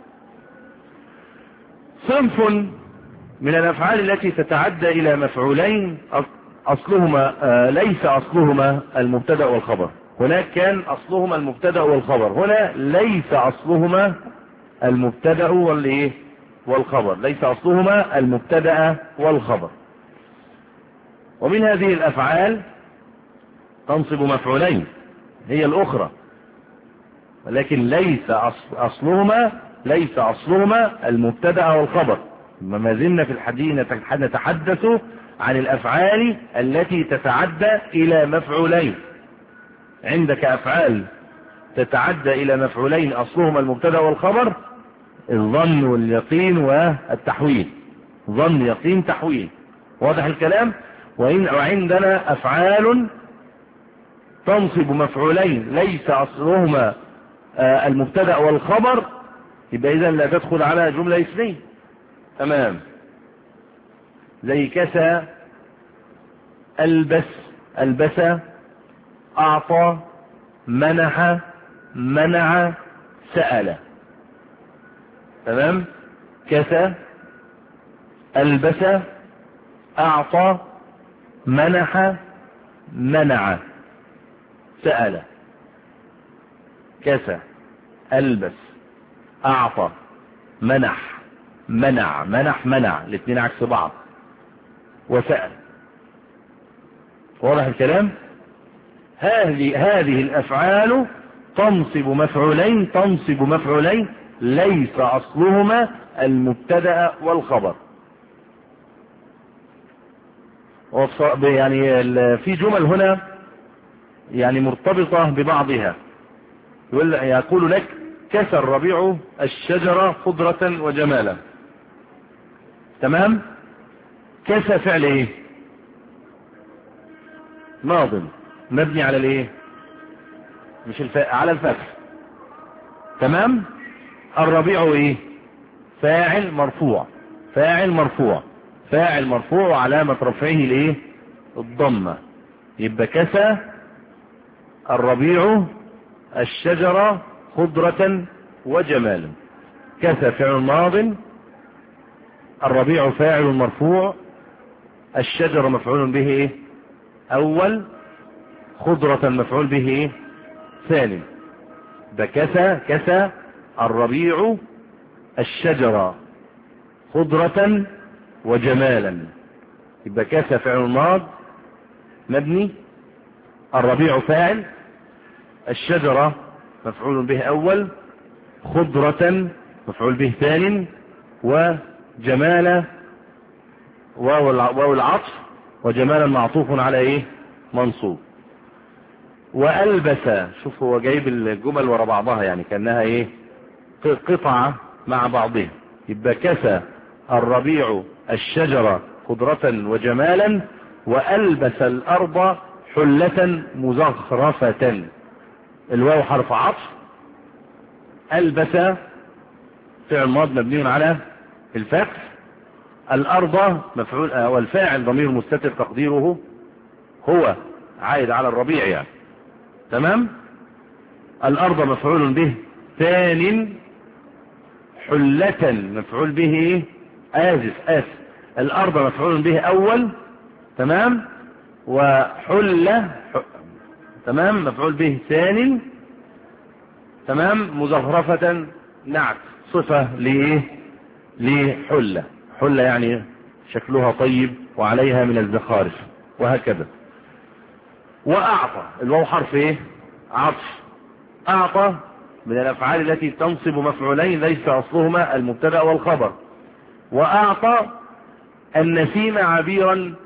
صنف من الأفعال التي تتعدى إلى مفعولين أصلهما آه ليس أصلهما المبتدأ والخبر. هناك كان أصلهما المبتدأ والخبر، هنا ليس أصلهما المبتدأ والإيه والخبر، ليس أصلهما المبتدأ والخبر. ومن هذه الأفعال تنصب مفعولين هي الأخرى، ولكن ليس أصلهما ليس أصلهما المبتدأ والخبر. ما زلنا في الحديث نتحدث عن الأفعال التي تتعدى إلى مفعولين. عندك أفعال تتعدى إلى مفعولين أصلهما المبتدأ والخبر: الظن واليقين والتحويل. ظن يقين تحويل. واضح الكلام؟ وعندنا أفعال تنصب مفعولين ليس أصلهما المبتدأ والخبر، يبقى إذا لا تدخل على جملة اسمية. تمام. زي كسى، ألبس، ألبس، أعطى، منح، منع، سأل. تمام. كسى، ألبس، أعطى، منح، منع، سأل. كسى، ألبس، أعطى، منح، منع، منح، منع، الاثنين عكس بعض، وسأل. واضح الكلام؟ هذه هذه الأفعال تنصب مفعولين تنصب مفعولين ليس أصلهما المبتدأ والخبر. يعني في جمل هنا يعني مرتبطة ببعضها. يقول لك: كسى الربيع الشجرة خضرة وجمالا. تمام. كسى فعل ايه؟ ماض مبني على الايه؟ مش الف... على الفتح. تمام. الربيع ايه؟ فاعل مرفوع. فاعل مرفوع فاعل مرفوع وعلامة رفعه الايه؟ الضمة. يبقى كسى الربيع الشجرة خضرة وجمالا. كسى فعل ماض، الربيع فاعل مرفوع، الشجرة مفعول به ايه؟ اول، خضرة مفعول به ايه؟ ثاني. بكسى كسى الربيع الشجرة خضرة وجمالا. يبقى كسى فعل ماض مبني، الربيع فاعل، الشجرة مفعول به اول، خضرة مفعول به ثاني، وجمالا واو العطف، وجمالا معطوف على ايه؟ منصوب. وألبس، شوف هو جايب الجمل ورا بعضها يعني كأنها ايه؟ قطعة مع بعضها. يبقى كسى الربيع الشجرة خضرة وجمالا، وألبس الأرض حلة مزخرفة. الواو حرف عطف، ألبس فعل ماض مبني على الفتح. الأرض مفعول والفاعل ضمير مستتر تقديره هو عائد على الربيع يعني. تمام. الأرض مفعول به ثان. حلة مفعول به آسف آسف الأرض مفعول به أول. تمام. وحلة تمام مفعول به ثاني. تمام. مزخرفة نعت صفة لإيه؟ لحلة. حلة يعني شكلها طيب وعليها من الزخارف وهكذا. وأعطى الواو حرف إيه؟ عطف. أعطى من الأفعال التي تنصب مفعولين ليس أصلهما المبتدأ والخبر. وأعطى النسيم عبيرا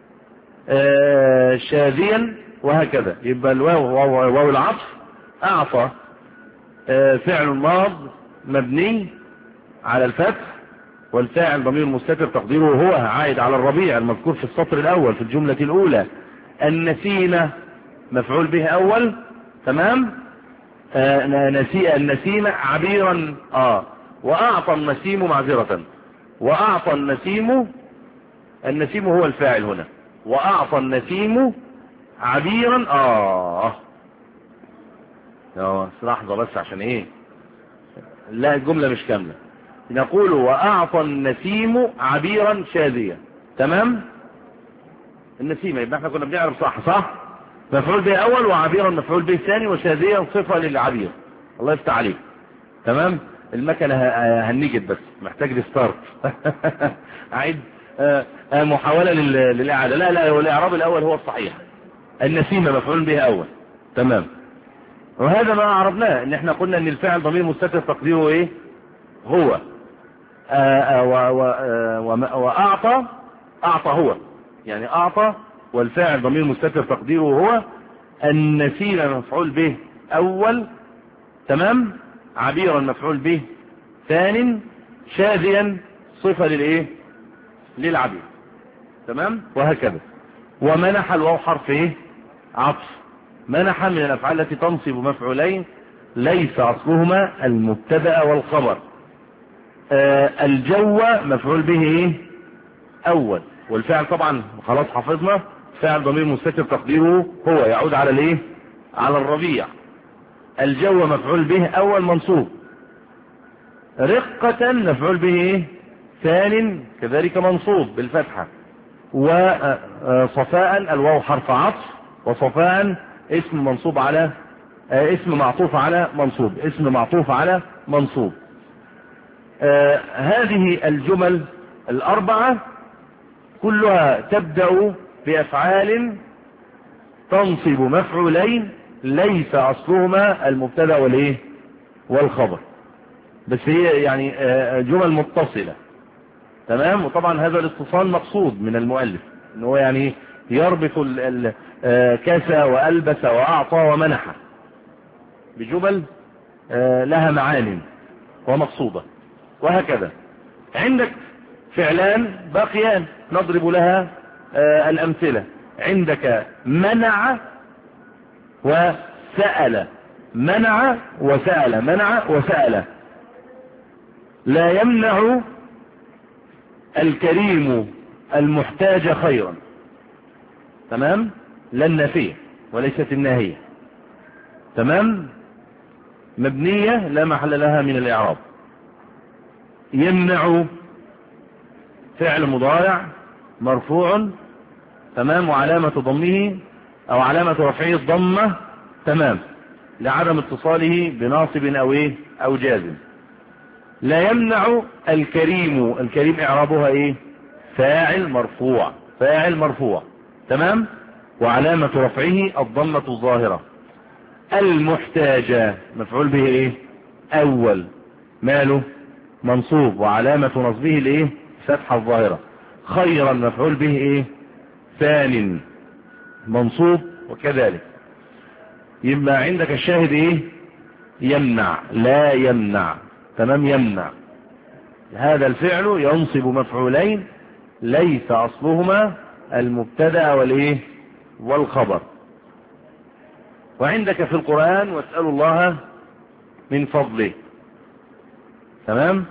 آه شاذيا وهكذا. يبقى الواو واو العطف. أعطى آه فعل ماض مبني على الفتح والفاعل ضمير مستتر تقديره هو عائد على الربيع المذكور في السطر الأول في الجملة الأولى. النسيم مفعول به أول. تمام. آه نسي النسيم عبيرا اه وأعطى النسيم معذرة. وأعطى النسيم النسيم هو الفاعل هنا. وأعطى النسيم عبيرا اه اه لحظة بس عشان ايه لا الجملة مش كاملة. نقول وأعطى النسيم عبيرا شاذيا. تمام. النسيم يبقى احنا كنا بنعرف صح صح مفعول به اول وعبيرا مفعول به ثاني وشاذيا صفة للعبير. الله يفتح عليك. تمام. المكنة هنجد بس محتاج ريستارت. عيد محاولة للإعادة. لا لا هو الإعراب الأول هو الصحيح. النسيم مفعول به أول. تمام. وهذا ما عرفناه ان احنا قلنا ان الفاعل ضمير مستتر تقديره ايه هو. آآ آآ وأعطى أعطى هو يعني أعطى والفاعل ضمير مستتر تقديره هو. النسيم مفعول به أول. تمام. عبيرا مفعول به ثان. شاذيا صفة للإيه للعبير. تمام. وهكذا. ومنح الواو حرف إيه عطف. منح من الأفعال التي تنصب مفعولين ليس أصلهما المبتدأ والخبر. آه الجو مفعول به إيه أول والفعل طبعا خلاص حفظنا فعل ضمير مستتر تقديره هو يعود على الايه على الربيع. الجو مفعول به اول منصوب. رقة مفعول به ايه ثان كذلك منصوب بالفتحة. وصفاء الواو حرف عطف وصفاء اسم منصوب على اسم معطوف على منصوب اسم معطوف على منصوب. آه هذه الجمل الأربعة كلها تبدأ بأفعال تنصب مفعولين ليس أصلهما المبتدأ والإيه والخبر بس هي يعني جمل متصلة. تمام. وطبعا هذا الاتصال مقصود من المؤلف ان هو يعني يربط كسى وألبس وأعطى ومنح بجمل لها معان ومقصودة وهكذا. عندك فعلان باقيان نضرب لها آه الأمثلة. عندك منع وسأل. منع وسأل. منع وسأل. لا يمنع الكريم المحتاج خيرا. تمام. لا النافية وليست الناهية. تمام. مبنية لا محل لها من الإعراب. يمنع فعل مضارع مرفوع. تمام. وعلامة ضمه او علامة رفعه الضمة. تمام. لعدم اتصاله بناصب او ايه او جازم. لا يمنع الكريم. الكريم اعرابها ايه فاعل مرفوع. فاعل مرفوع. تمام. وعلامة رفعه الضمة الظاهرة. المحتاج مفعول به ايه اول ماله منصوب وعلامة نصبه الايه فتحة الظاهرة. خيرا مفعول به ايه ثان منصوب وكذلك. يبقى عندك الشاهد ايه يمنع. لا يمنع. تمام. يمنع هذا الفعل ينصب مفعولين ليس اصلهما المبتدأ والايه والخبر. وعندك في القرآن واسألوا الله من فضله. تمام.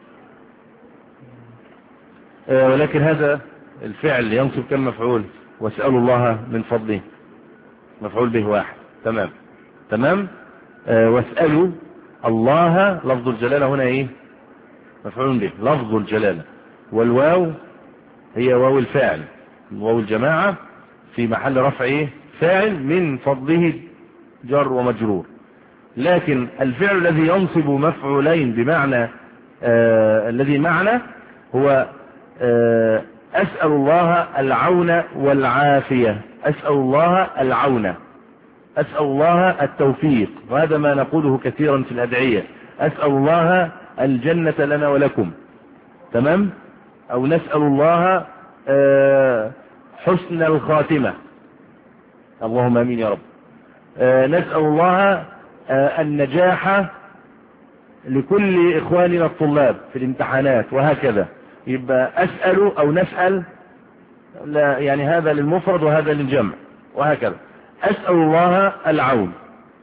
آه ولكن هذا الفعل ينصب كم مفعول؟ واسألوا الله من فضله، مفعول به واحد. تمام تمام. آه واسألوا الله، لفظ الجلالة هنا ايه؟ مفعول به، لفظ الجلالة. والواو هي واو الفاعل، واو الجماعة في محل رفع ايه؟ فاعل من فضله، جر ومجرور. لكن الفعل الذي ينصب مفعولين بمعنى آه الذي معنى هو آه أسأل الله العون والعافية، أسأل الله العون، أسأل الله التوفيق، وهذا ما نقوله كثيرا في الأدعية، أسأل الله الجنة لنا ولكم. تمام. أو نسأل الله آه حسن الخاتمة، اللهم امين يا رب. آه نسأل الله آه النجاح لكل إخواننا الطلاب في الامتحانات، وهكذا. يبقى أسأل أو نسأل، لا يعني هذا للمفرد وهذا للجمع، وهكذا. أسأل الله العون،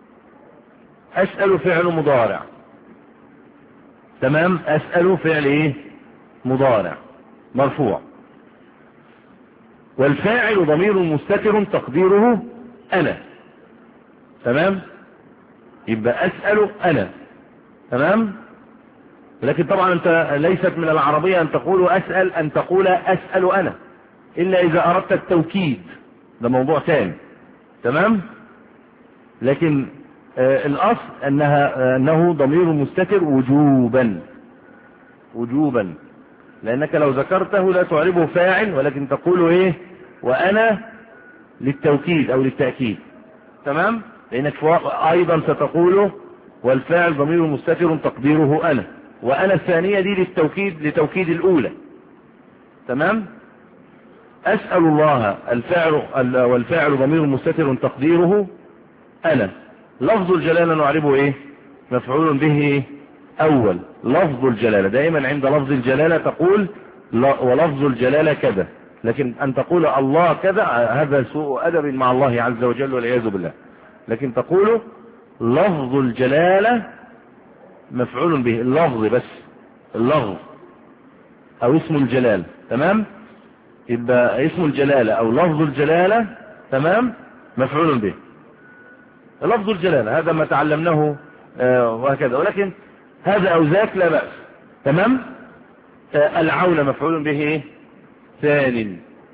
أسأل فعل مضارع. تمام. أسأل فعل ايه؟ مضارع مرفوع، والفاعل ضمير مستتر تقديره أنا. تمام. يبقى أسأل أنا. تمام. لكن طبعا انت ليست من العربية ان تقول أسأل، ان تقول أسأل أنا، إلا إذا أردت التوكيد، ده موضوع ثاني. تمام. لكن آه الأصل أنها آه أنه ضمير مستتر وجوبا، وجوبا، لأنك لو ذكرته لا تعربه فاعل، ولكن تقول إيه؟ وأنا للتوكيد أو للتأكيد. تمام. لأنك أيضا ستقوله والفاعل ضمير مستتر تقديره أنا، وأنا الثانية دي للتوكيد، لتوكيد الأولى. تمام. أسأل الله الفاعل، والفاعل ضمير مستتر تقديره أنا. لفظ الجلالة نعربه إيه؟ مفعول به إيه؟ أول. لفظ الجلالة دائما عند لفظ الجلالة تقول ولفظ الجلالة كذا، لكن أن تقول الله كذا هذا سوء أدب مع الله عز وجل والعياذ بالله. لكن تقول لفظ الجلالة مفعول به، اللفظ بس، اللفظ أو اسم الجلال. تمام. يبقى اسم الجلالة أو لفظ الجلالة، تمام، مفعول به. لفظ الجلالة هذا ما تعلمناه آه وهكذا، ولكن هذا أو ذاك لا بأس. تمام. آه العون مفعول به إيه؟ ثان.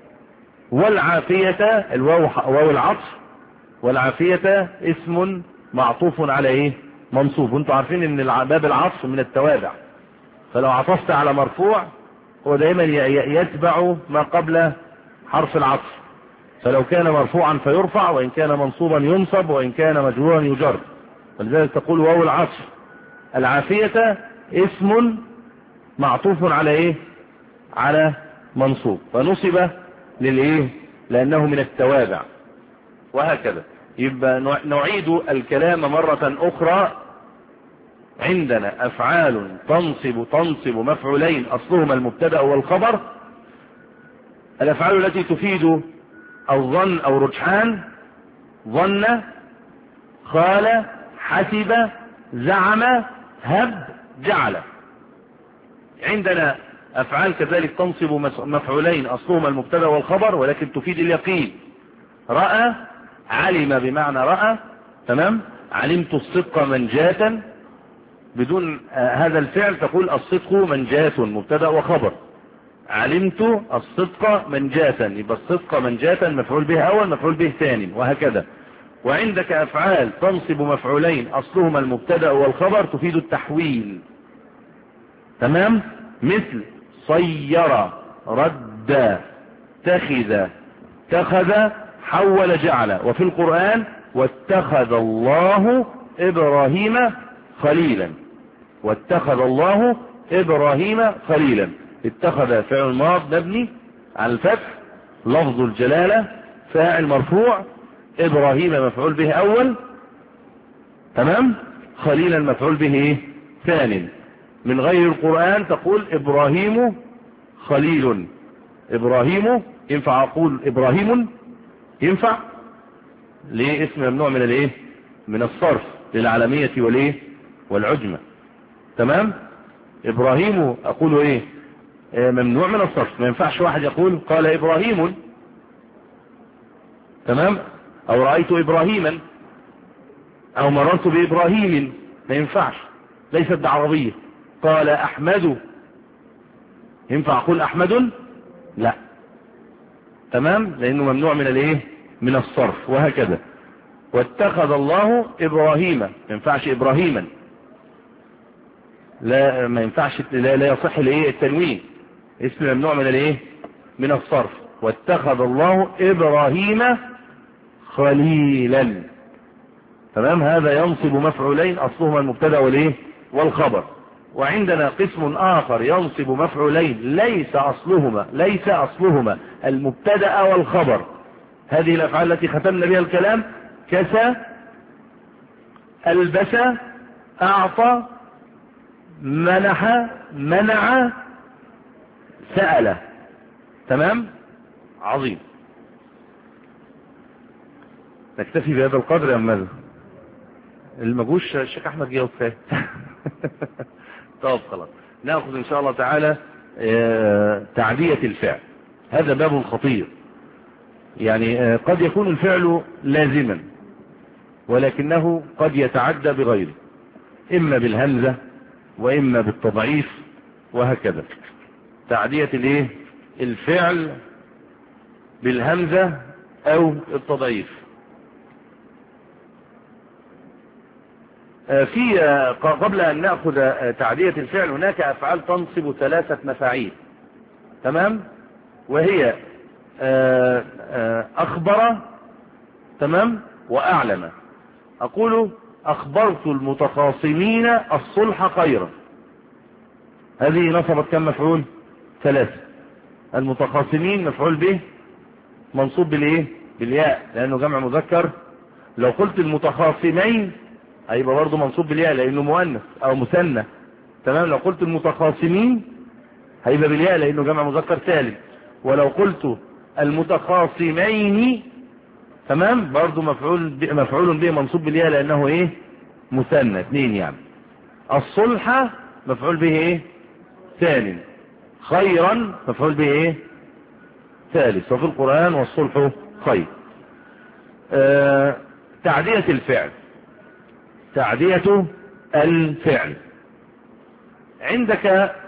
والعافية الواو واو العطف، والعافية اسم معطوف على ايه؟ منصوب. وانتم عارفين ان باب العطف من التوابع، فلو عطفت على مرفوع هو دائما يتبع ما قبل حرف العطف، فلو كان مرفوعا فيرفع، وان كان منصوبا ينصب، وان كان مجرورا يجر. فلذلك تقول واو العطف. العافية اسم معطوف على ايه؟ على منصوب، فنصب للايه؟ لانه من التوابع، وهكذا. يبقى نعيد الكلام مرة اخرى. عندنا افعال تنصب تنصب مفعولين اصلهما المبتدأ والخبر. الافعال التي تفيد الظن او رجحان: ظن، قال، حسب، زعم، هب، جعل. عندنا افعال كذلك تنصب مفعولين اصلهما المبتدأ والخبر ولكن تفيد اليقين: رأى، علم بمعنى رأى. تمام. علمت الصدق منجاة، بدون آه هذا الفعل تقول الصدق منجاة مبتدأ وخبر. علمت الصدق منجاة، يبقى الصدق منجاة مفعول به اول، مفعول به ثاني، وهكذا. وعندك افعال تنصب مفعولين اصلهما المبتدأ والخبر تفيد التحويل. تمام. مثل صير، رد، اتخذ، اتخذ، حول، جعل. وفي القرآن: واتخذ الله إبراهيم خليلا، واتخذ الله إبراهيم خليلا. اتخذ فعل ماض مبني على الفتح، لفظ الجلالة فاعل مرفوع، إبراهيم مفعول به أول، تمام، خليلا مفعول به إيه؟ ثاني. من غير القرآن تقول إبراهيم خليل. إبراهيم ينفع أقول إبراهيم؟ ينفع؟ ليه؟ اسم ممنوع من الايه؟ من الصرف، للعالمية والايه؟ والعجمة. تمام. إبراهيم أقول إيه؟ ممنوع من الصرف. ما ينفعش واحد يقول قال إبراهيم، تمام، أو رأيت إبراهيما، أو مررت بإبراهيم، ما ينفعش، ليست بعربية. قال أحمد، ينفع أقول أحمد؟ لا، تمام، لأنه ممنوع من الإيه؟ من الصرف. وهكذا واتخذ الله إبراهيم، ما ينفعش إبراهيما، لا ما ينفعش، لا, لا يصح الإيه؟ التنوين، اسم ممنوع من الإيه؟ من الصرف. واتخذ الله إبراهيم خليلا، تمام، هذا ينصب مفعولين أصلهما المبتدا والإيه؟ والخبر. وعندنا قسم آخر ينصب مفعولين ليس أصلهما ليس أصلهما المبتدا والخبر. هذه الأفعال التي ختمنا بها الكلام: كسى، ألبس، أعطى، منح، منع، سأل. تمام، عظيم. نكتفي بهذا القدر يا ماذا؟ المجوش الشيخ أحمد جاوب فيه. طب خلاص، نأخذ إن شاء الله تعالى تعدية الفعل. هذا باب خطير، يعني قد يكون الفعل لازما ولكنه قد يتعدى بغيره، إما بالهمزة وإما بالتضعيف وهكذا. تعدية الايه؟ الفعل بالهمزة أو التضعيف. في قبل أن نأخذ تعدية الفعل هناك أفعال تنصب ثلاثة مفاعيل، تمام، وهي أخبر، تمام، وأعلم. أقول أخبرت المتخاصمين الصلح خيرا، هذه نصبت كم مفعول؟ ثلاثة. المتخاصمين مفعول به منصوب بالإيه؟ بالياء لأنه جمع مذكر. لو قلت المتخاصمين هيبقى برضه منصوب بالياء لأنه مؤنث أو مثنى، تمام. لو قلت المتخاصمين هيبقى بالياء لأنه جمع مذكر سالم. ولو قلت المتخاصمين، تمام، برضه مفعول مفعول به منصوب بالياء لأنه إيه؟ مثنى، اثنين يعني. الصلح مفعول به إيه؟ ثاني. خيرا مفعول به إيه؟ ثالث. وفي القرآن والصلح خير. آه تعدية الفعل. تعدية الفعل عندك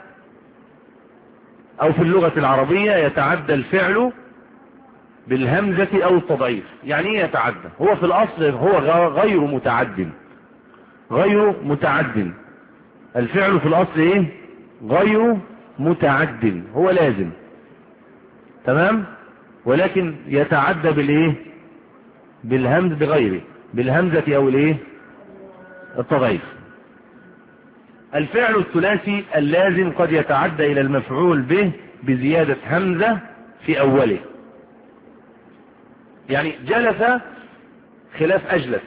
أو في اللغة العربية يتعدى الفعل بالهمزة أو التضعيف. يعني ايه يتعدى؟ هو في الأصل هو غير متعد، غير متعد. الفعل في الأصل ايه؟ غير متعد، هو لازم، تمام، ولكن يتعدى بالايه؟ بالهمز، بغيره، بالهمزة أو الايه؟ التضعيف. الفعل الثلاثي اللازم قد يتعدى إلى المفعول به بزيادة همزة في أوله. يعني جلس خلاف أجلس.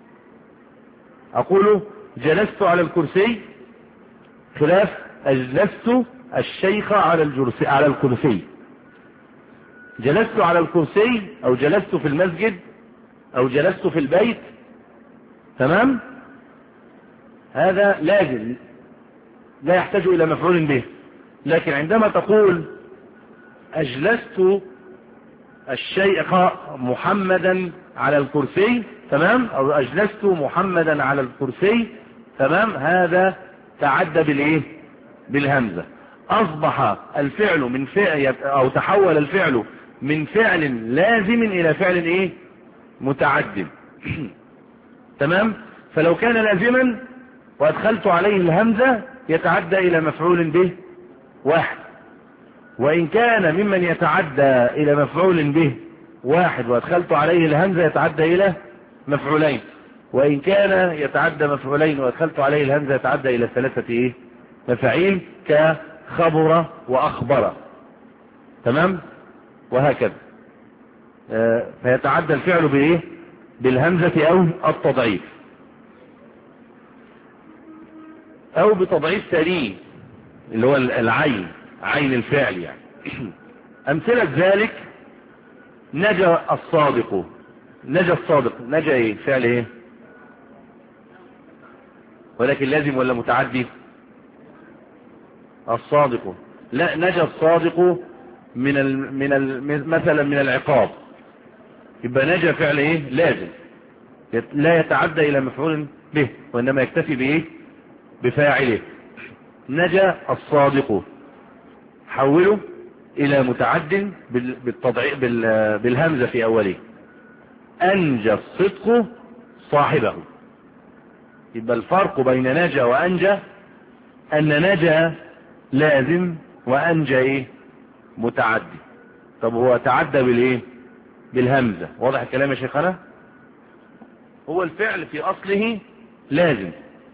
أقول جلست على الكرسي خلاف أجلست الشيخ على الجرسي على الكرسي. جلست على الكرسي أو جلست في المسجد أو جلست في البيت، تمام، هذا لازم لا يحتاج إلى مفعول به. لكن عندما تقول أجلست الشيخ محمدا على الكرسي، تمام، أو أجلست محمدا على الكرسي، تمام، هذا تعدى بالإيه؟ بالهمزة. أصبح الفعل من فعل أو تحول الفعل من فعل لازم إلى فعل إيه؟ متعد. تمام. فلو كان لازما وأدخلت عليه الهمزة يتعدى إلى مفعول به واحد، وإن كان ممن يتعدى إلى مفعول به واحد وأدخلت عليه الهمزة يتعدى إلى مفعولين، وإن كان يتعدى مفعولين وأدخلت عليه الهمزة يتعدى إلى ثلاثة إيه؟ مفاعيل، كخبر وأخبر، تمام، وهكذا. آه فيتعدى الفعل بإيه؟ بالهمزة أو التضعيف أو بتضعيف ثاني اللي هو العين، عين الفعل يعني. أمثلة ذلك نجا الصادق. نجا الصادق، نجا ايه؟ فعل ايه؟ ولكن لازم ولا متعدي؟ الصادق. لا، نجا الصادق من ال من ال مثلا من العقاب، يبقى نجا فعل ايه لازم لا يتعدى الى مفعول به، وانما يكتفي بايه بفاعله. نجا الصادق حوله الى متعد بالتضعيف بالهمزة في اوله. انجى الصدق صاحبه. يبقى الفرق بين نجا وانجى ان نجا لازم وانجى ايه متعدي. طب هو تعدى بالايه بالهمزة. واضح الكلام يا شيخنا؟ هو الفعل في اصله لازم،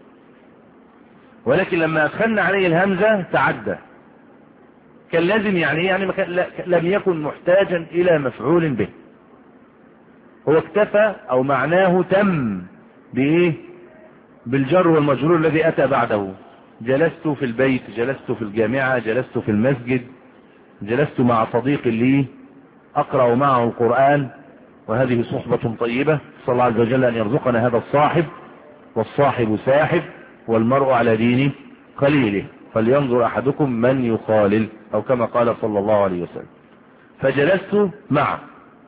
ولكن لما ادخلنا عليه الهمزة تعدى. كان لازم يعني ايه؟ يعني لم يكن محتاجا الى مفعول به، هو اكتفى او معناه تم بايه بالجر والمجرور الذي اتى بعده. جلست في البيت، جلست في الجامعة، جلست في المسجد، جلست مع صديق لي اقرأ معه القرآن، وهذه صحبة طيبة. صلى الله عز وجل ان يرزقنا هذا الصاحب، والصاحب ساحب، والمرء على دين خليله، فلينظر احدكم من يخالل، او كما قال صلى الله عليه وسلم. فجلست معه.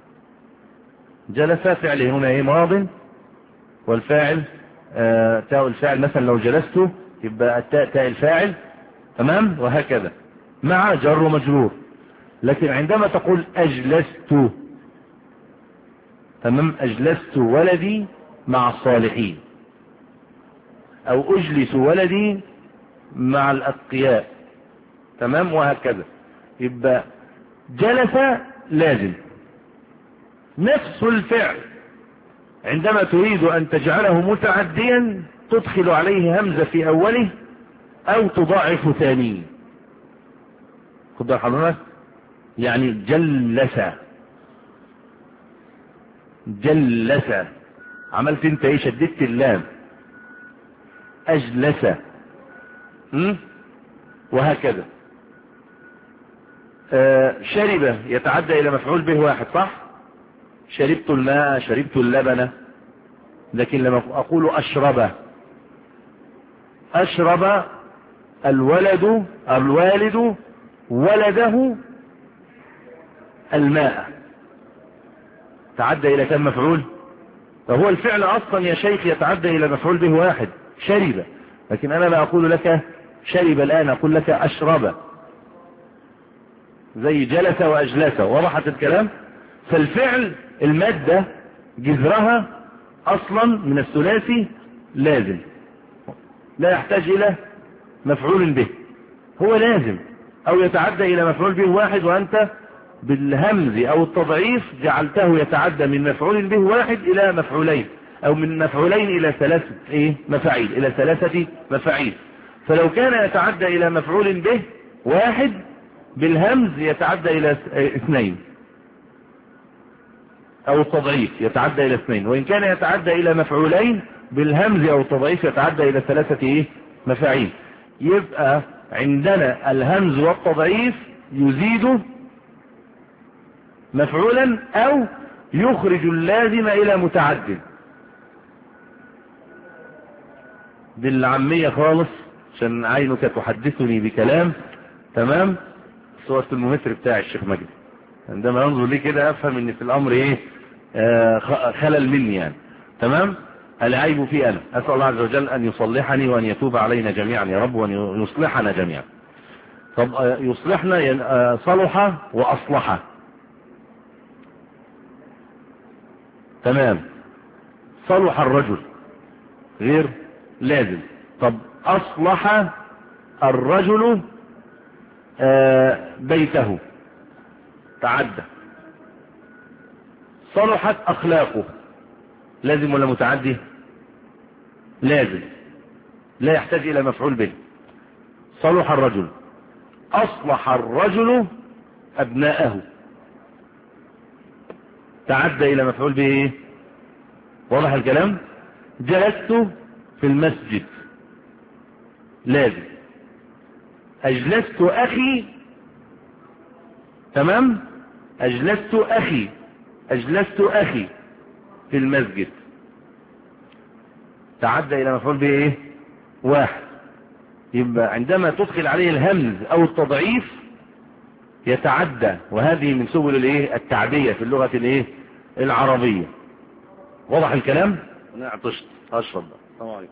جلس فعل هنا ايه ماض، والفاعل آه تاء الفاعل. مثلا لو جلست يبقى التاء تاء الفاعل، تمام، وهكذا. مع جر ومجرور. لكن عندما تقول اجلست، تمام، اجلست ولدي مع الصالحين، او اجلس ولدي مع الاتقياء، تمام، وهكذا. يبقى جلس لازم. نفس الفعل عندما تريد ان تجعله متعديا تدخل عليه همزة في اوله او تضاعف ثانيه. خد بال حضرتك، يعني جلس جلس، عملت انت ايه؟ شددت اللام. اجلس، م? وهكذا. آه شرب يتعدى الى مفعول به واحد، صح؟ شربت الماء، شربت اللبن. لكن لما اقول اشرب، اشرب الولد الوالد ولده الماء، تعدى الى كم مفعول؟ فهو الفعل اصلا يا شيخ يتعدى الى مفعول به واحد، شرب. لكن انا لا اقول لك شرب الان، اقول لك اشرب، زي جلس واجلس. وضحت الكلام؟ فالفعل المادة جذرها اصلا من الثلاثي لازم، لا يحتاج الى مفعول به، هو لازم. او يتعدى الى مفعول به واحد، وانت بالهمز او التضعيف جعلته يتعدى من مفعول به واحد الى مفعولين، او من مفعولين الى ثلاثة ايه مفاعيل، الى ثلاثة مفاعيل. فلو كان يتعدى الى مفعول به واحد بالهمز يتعدى الى اثنين، او التضعيف يتعدى الى اثنين. وان كان يتعدى الى مفعولين بالهمز او التضعيف يتعدى الى ثلاثة ايه مفاعيل. يبقى عندنا الهمز والتضعيف يزيد مفعولا او يخرج اللازم الى متعدد. بالعامية خالص عشان عينك تحدثني بكلام، تمام. صورة الممثل بتاع الشيخ مجدي عندما ينظر لي كده افهم ان في الامر ايه آه خلل مني يعني، تمام. العيب في انا. اسأل الله عز وجل ان يصلحني وان يتوب علينا جميعا يا رب، وان يصلحنا جميعا. طب آه يصلحنا آه صلح واصلح، تمام. صلح الرجل غير لازم. طب اصلح الرجل آه بيته، تعدى. صلحت اخلاقه، لازم ولا متعدي؟ لازم، لا يحتاج الى مفعول به. صلح الرجل، اصلح الرجل ابناءه، تعدى الى مفعول به ايه؟ واضح الكلام؟ جلست في المسجد، لازم. اجلست اخي، تمام. اجلست اخي، اجلست اخي في المسجد، تعدى الى مفعول به ايه؟ واحد. يبقى عندما تدخل عليه الهمز او التضعيف يتعدى، وهذه من سبل الايه التعدية في اللغة الايه العربية. واضح الكلام؟ انا عطشت اشرب بقى. السلام عليكم.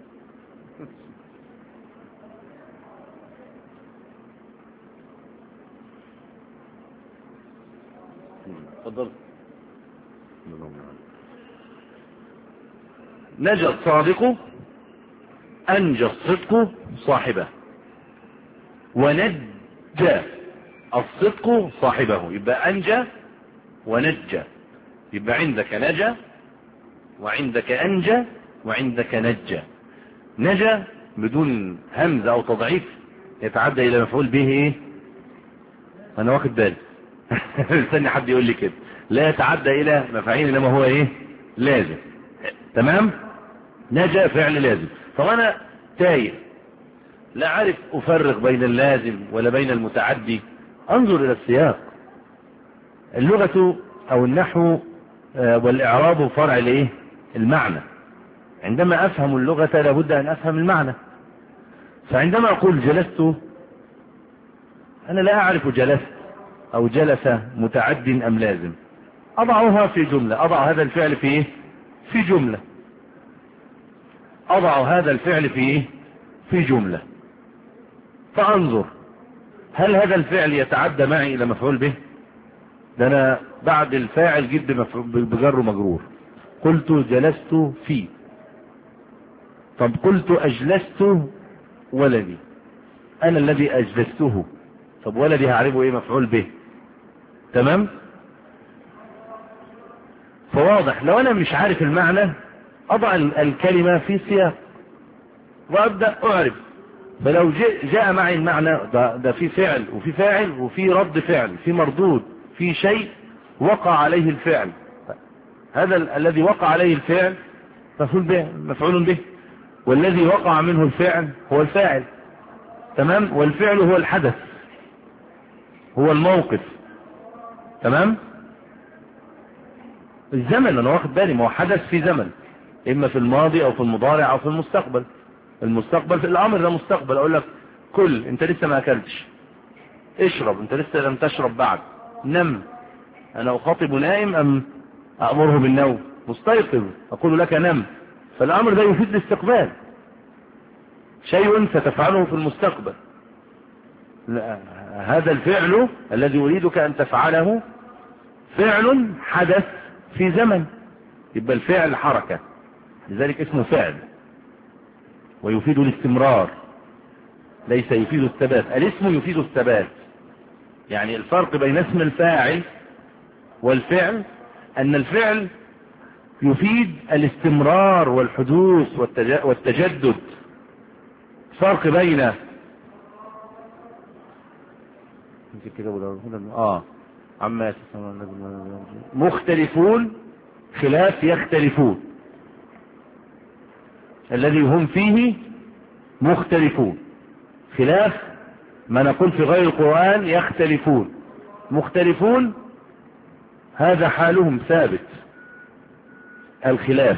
اتفضل. نجا الصادق انجى الصدق صاحبه، ونجى الصدق صاحبه. يبقى انجى ونجى، يبقى عندك نجا وعندك انجى وعندك نجى. نجا بدون همزة او تضعيف يتعدى الى مفعول به ايه؟ انا واخد بالي استني حد يقول لي كده. لا يتعدى الى مفاعيل انما هو ايه؟ لازم. تمام؟ نجا فعل لازم. طب انا تايه لا عارف افرق بين اللازم ولا بين المتعدي، انظر الى السياق. اللغة او النحو والاعراب فرع لايه؟ المعنى. عندما افهم اللغة لابد ان افهم المعنى. فعندما اقول جلست، انا لا اعرف جلست او جلس متعد ام لازم، اضعها في جملة. اضع هذا الفعل في ايه؟ في جملة. اضع هذا الفعل في ايه؟ في جملة. فانظر هل هذا الفعل يتعدى معي الى مفعول به؟ ده انا بعد الفاعل جد بجر مجرور. قلت جلست في، طب قلت اجلست ولدي، انا الذي اجلسته، طب ولدي هعرفه ايه؟ مفعول به. تمام؟ فواضح لو انا مش عارف المعنى اضع الكلمة في سياق وابدأ اعرف. فلو جاء معي المعنى ده, ده في فعل وفي فاعل وفي رد فعل، في مردود، في شيء وقع عليه الفعل، هذا ال الذي وقع عليه الفعل مفعول به، مفعول به، والذي وقع منه الفعل هو الفاعل. تمام؟ والفعل هو الحدث، هو الموقف. تمام؟ الزمن انا واخد بالي، ما هو حدث في زمن، اما في الماضي او في المضارع او في المستقبل. المستقبل في الامر ده مستقبل. اقول لك كل، انت لسه ما اكلتش. اشرب، انت لسه لم تشرب بعد. نم، انا اخاطب نائم ام امره بالنوم؟ مستيقظ، اقول لك نم. فالامر ده يفيد الاستقبال، شيء ستفعله في المستقبل. هذا الفعل الذي اريدك ان تفعله فعل حدث في زمن، يبقى الفعل حركة، لذلك اسمه فعل ويفيد الاستمرار، ليس يفيد الثبات. الاسم يفيد الثبات. يعني الفرق بين اسم الفاعل والفعل ان الفعل يفيد الاستمرار والحدوث والتجدد. فرق بين اه عما مختلفون خلاف يختلفون، الذي هم فيه مختلفون، خلاف ما نقول في غير القرآن يختلفون. مختلفون هذا حالهم ثابت، الخلاف.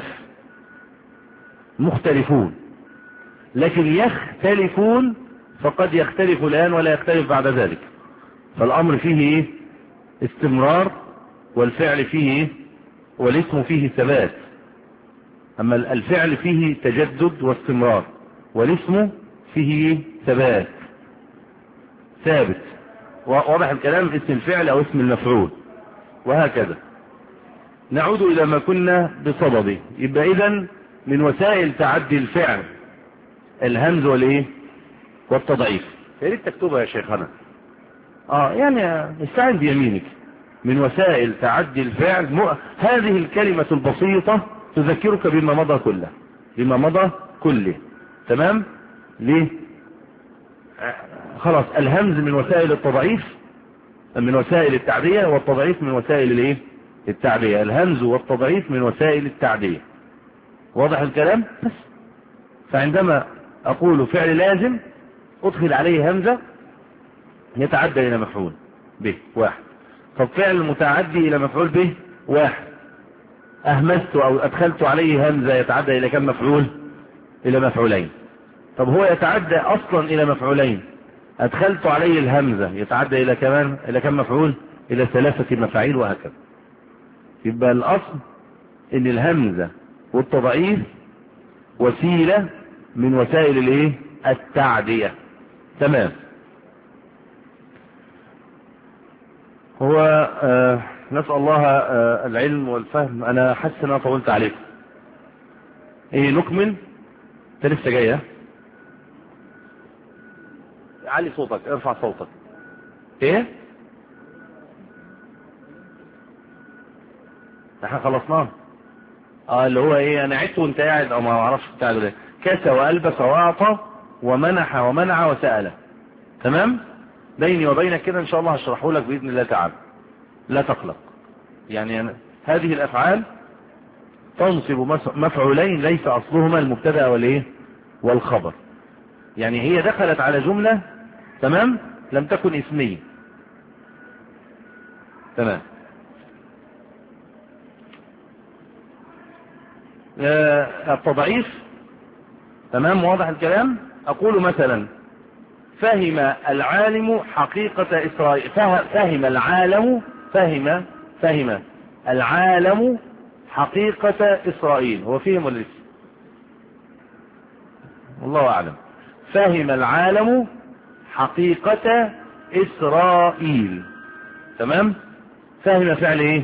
مختلفون، لكن يختلفون فقد يختلف الآن ولا يختلف بعد ذلك. فالأمر فيه إيه؟ استمرار، والفعل فيه إيه؟ والاسم فيه ثبات. أما الفعل فيه تجدد واستمرار، والاسم فيه ثبات ثابت. واضح الكلام؟ اسم الفعل أو اسم المفعول، وهكذا. نعود إلى ما كنا بصدده. يبقى إذن من وسائل تعدي الفعل الهمز والإيه؟ والتضعيف. يا ريت تكتبها يا شيخنا. اه يعني استعن بيمينك. من وسائل تعدي الفعل م... هذه الكلمة البسيطة تذكرك بما مضى كله، بما مضى كله. تمام؟ ليه؟ آه خلاص، الهمز من وسائل التضعيف، من وسائل التعدية، والتضعيف من وسائل الايه؟ التعدية. الهمز والتضعيف من وسائل التعدية. واضح الكلام؟ بس. فعندما اقول فعل لازم ادخل عليه همزة يتعدى الى مفعول به واحد. طب فعل متعدي الى مفعول به واحد، اهمزت او ادخلت عليه همزة يتعدى الى كم مفعول؟ الى مفعولين. طب هو يتعدى اصلا الى مفعولين، ادخلت عليه الهمزة يتعدى الى كمان الى كم مفعول؟ الى ثلاثة مفاعيل وهكذا. يبقى الاصل ان الهمزة والتضعيف وسيلة من وسائل الايه؟ التعدية. تمام. هو آه نسأل الله آه العلم والفهم. انا حاسس ان انا طولت عليكم. ايه نكمل؟ انت لسه جاي؟ علي صوتك، ارفع صوتك. ايه احنا خلصناه؟ اه اللي هو ايه، انا عدت وانت قاعد او ما اعرفش بتاع ده. كاس والبس واعطى ومنح ومنع وسأل. تمام. بيني وبينك كده ان شاء الله هشرحه لك باذن الله تعالى، لا تقلق. يعني أنا هذه الافعال تنصب مفعولين ليس اصلهما المبتدا والايه والخبر. يعني هي دخلت على جملة تمام لم تكن اسمية. تمام. آه التضعيف. تمام واضح الكلام. اقول مثلا فهم العالم حقيقة اسرائيل. فهم العالم فهم فهم العالم حقيقة اسرائيل. هو فهم ولا لسه؟ والله اعلم. فهم العالم حقيقة اسرائيل. تمام. فهم فعل ايه؟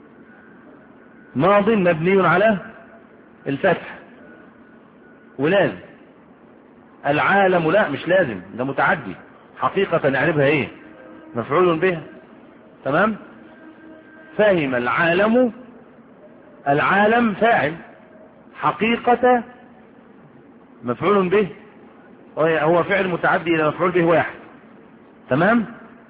ماض مبني على الفتح ولازم. العالم لا مش لازم، ده متعدي. حقيقة نعرفها ايه؟ مفعول به. تمام. فهم العالم. العالم فاعل، حقيقة مفعول به. هو فعل متعدي الى مفعول به واحد. تمام.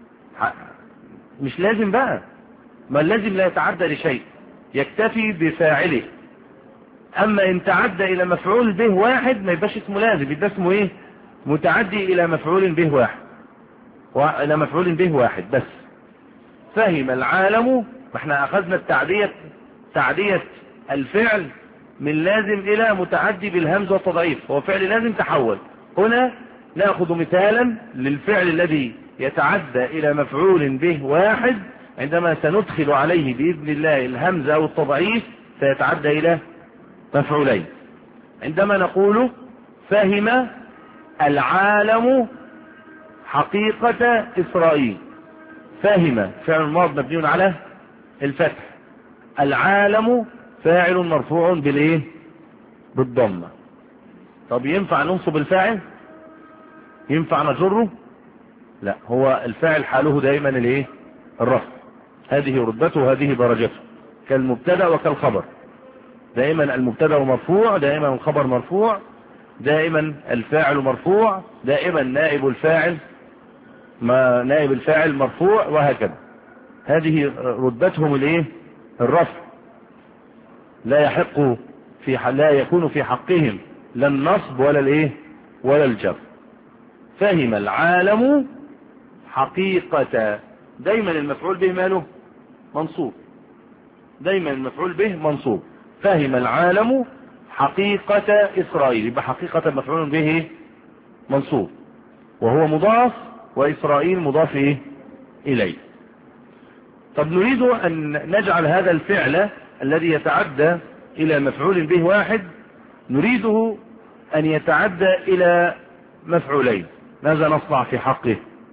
مش لازم بقى، ما لازم لا يتعدى لشيء، يكتفي بفاعله. اما ان تعدى الى مفعول به واحد ما يبقاش اسمه لازم، يبقى اسمه ايه؟ متعدي الى مفعول به واحد، الى مفعول به واحد بس. فهم العالم. ما احنا اخذنا التعدية، تعدية الفعل من لازم الى متعدي بالهمزة والتضعيف. هو فعل لازم تحول. هنا ناخذ مثالا للفعل الذي يتعدى الى مفعول به واحد، عندما سندخل عليه باذن الله الهمزة او التضعيف سيتعدى الى مفعولين. عندما نقول فهم العالم حقيقة اسرائيل. فهم فعل ماض مبني على الفتح، العالم فاعل مرفوع بالايه؟ بالضمه. طب ينفع ننصب الفاعل؟ ينفع نجره؟ لا، هو الفاعل حاله دائما الايه؟ الرفع. هذه رتبته وهذه درجته، كالمبتدا وكالخبر. دائما المبتدا مرفوع، دائما الخبر مرفوع، دائما الفاعل مرفوع، دائما نائب الفاعل ما نائب الفاعل مرفوع، وهكذا. هذه رتبتهم الايه؟ الرفع. لا يحق في لا يكون في حقهم لا النصب ولا الايه؟ ولا الجر. فهم العالم حقيقة. دايما المفعول به ماله؟ منصوب. دايما المفعول به منصوب. فهم العالم حقيقة اسرائيل. يبقى حقيقة مفعول به منصوب، وهو مضاف، واسرائيل مضاف ايه؟ اليه. طب نريد ان نجعل هذا الفعل الذي يتعدى الى مفعول به واحد، نريده ان يتعدى الى مفعولين. ماذا نصنع في حقه؟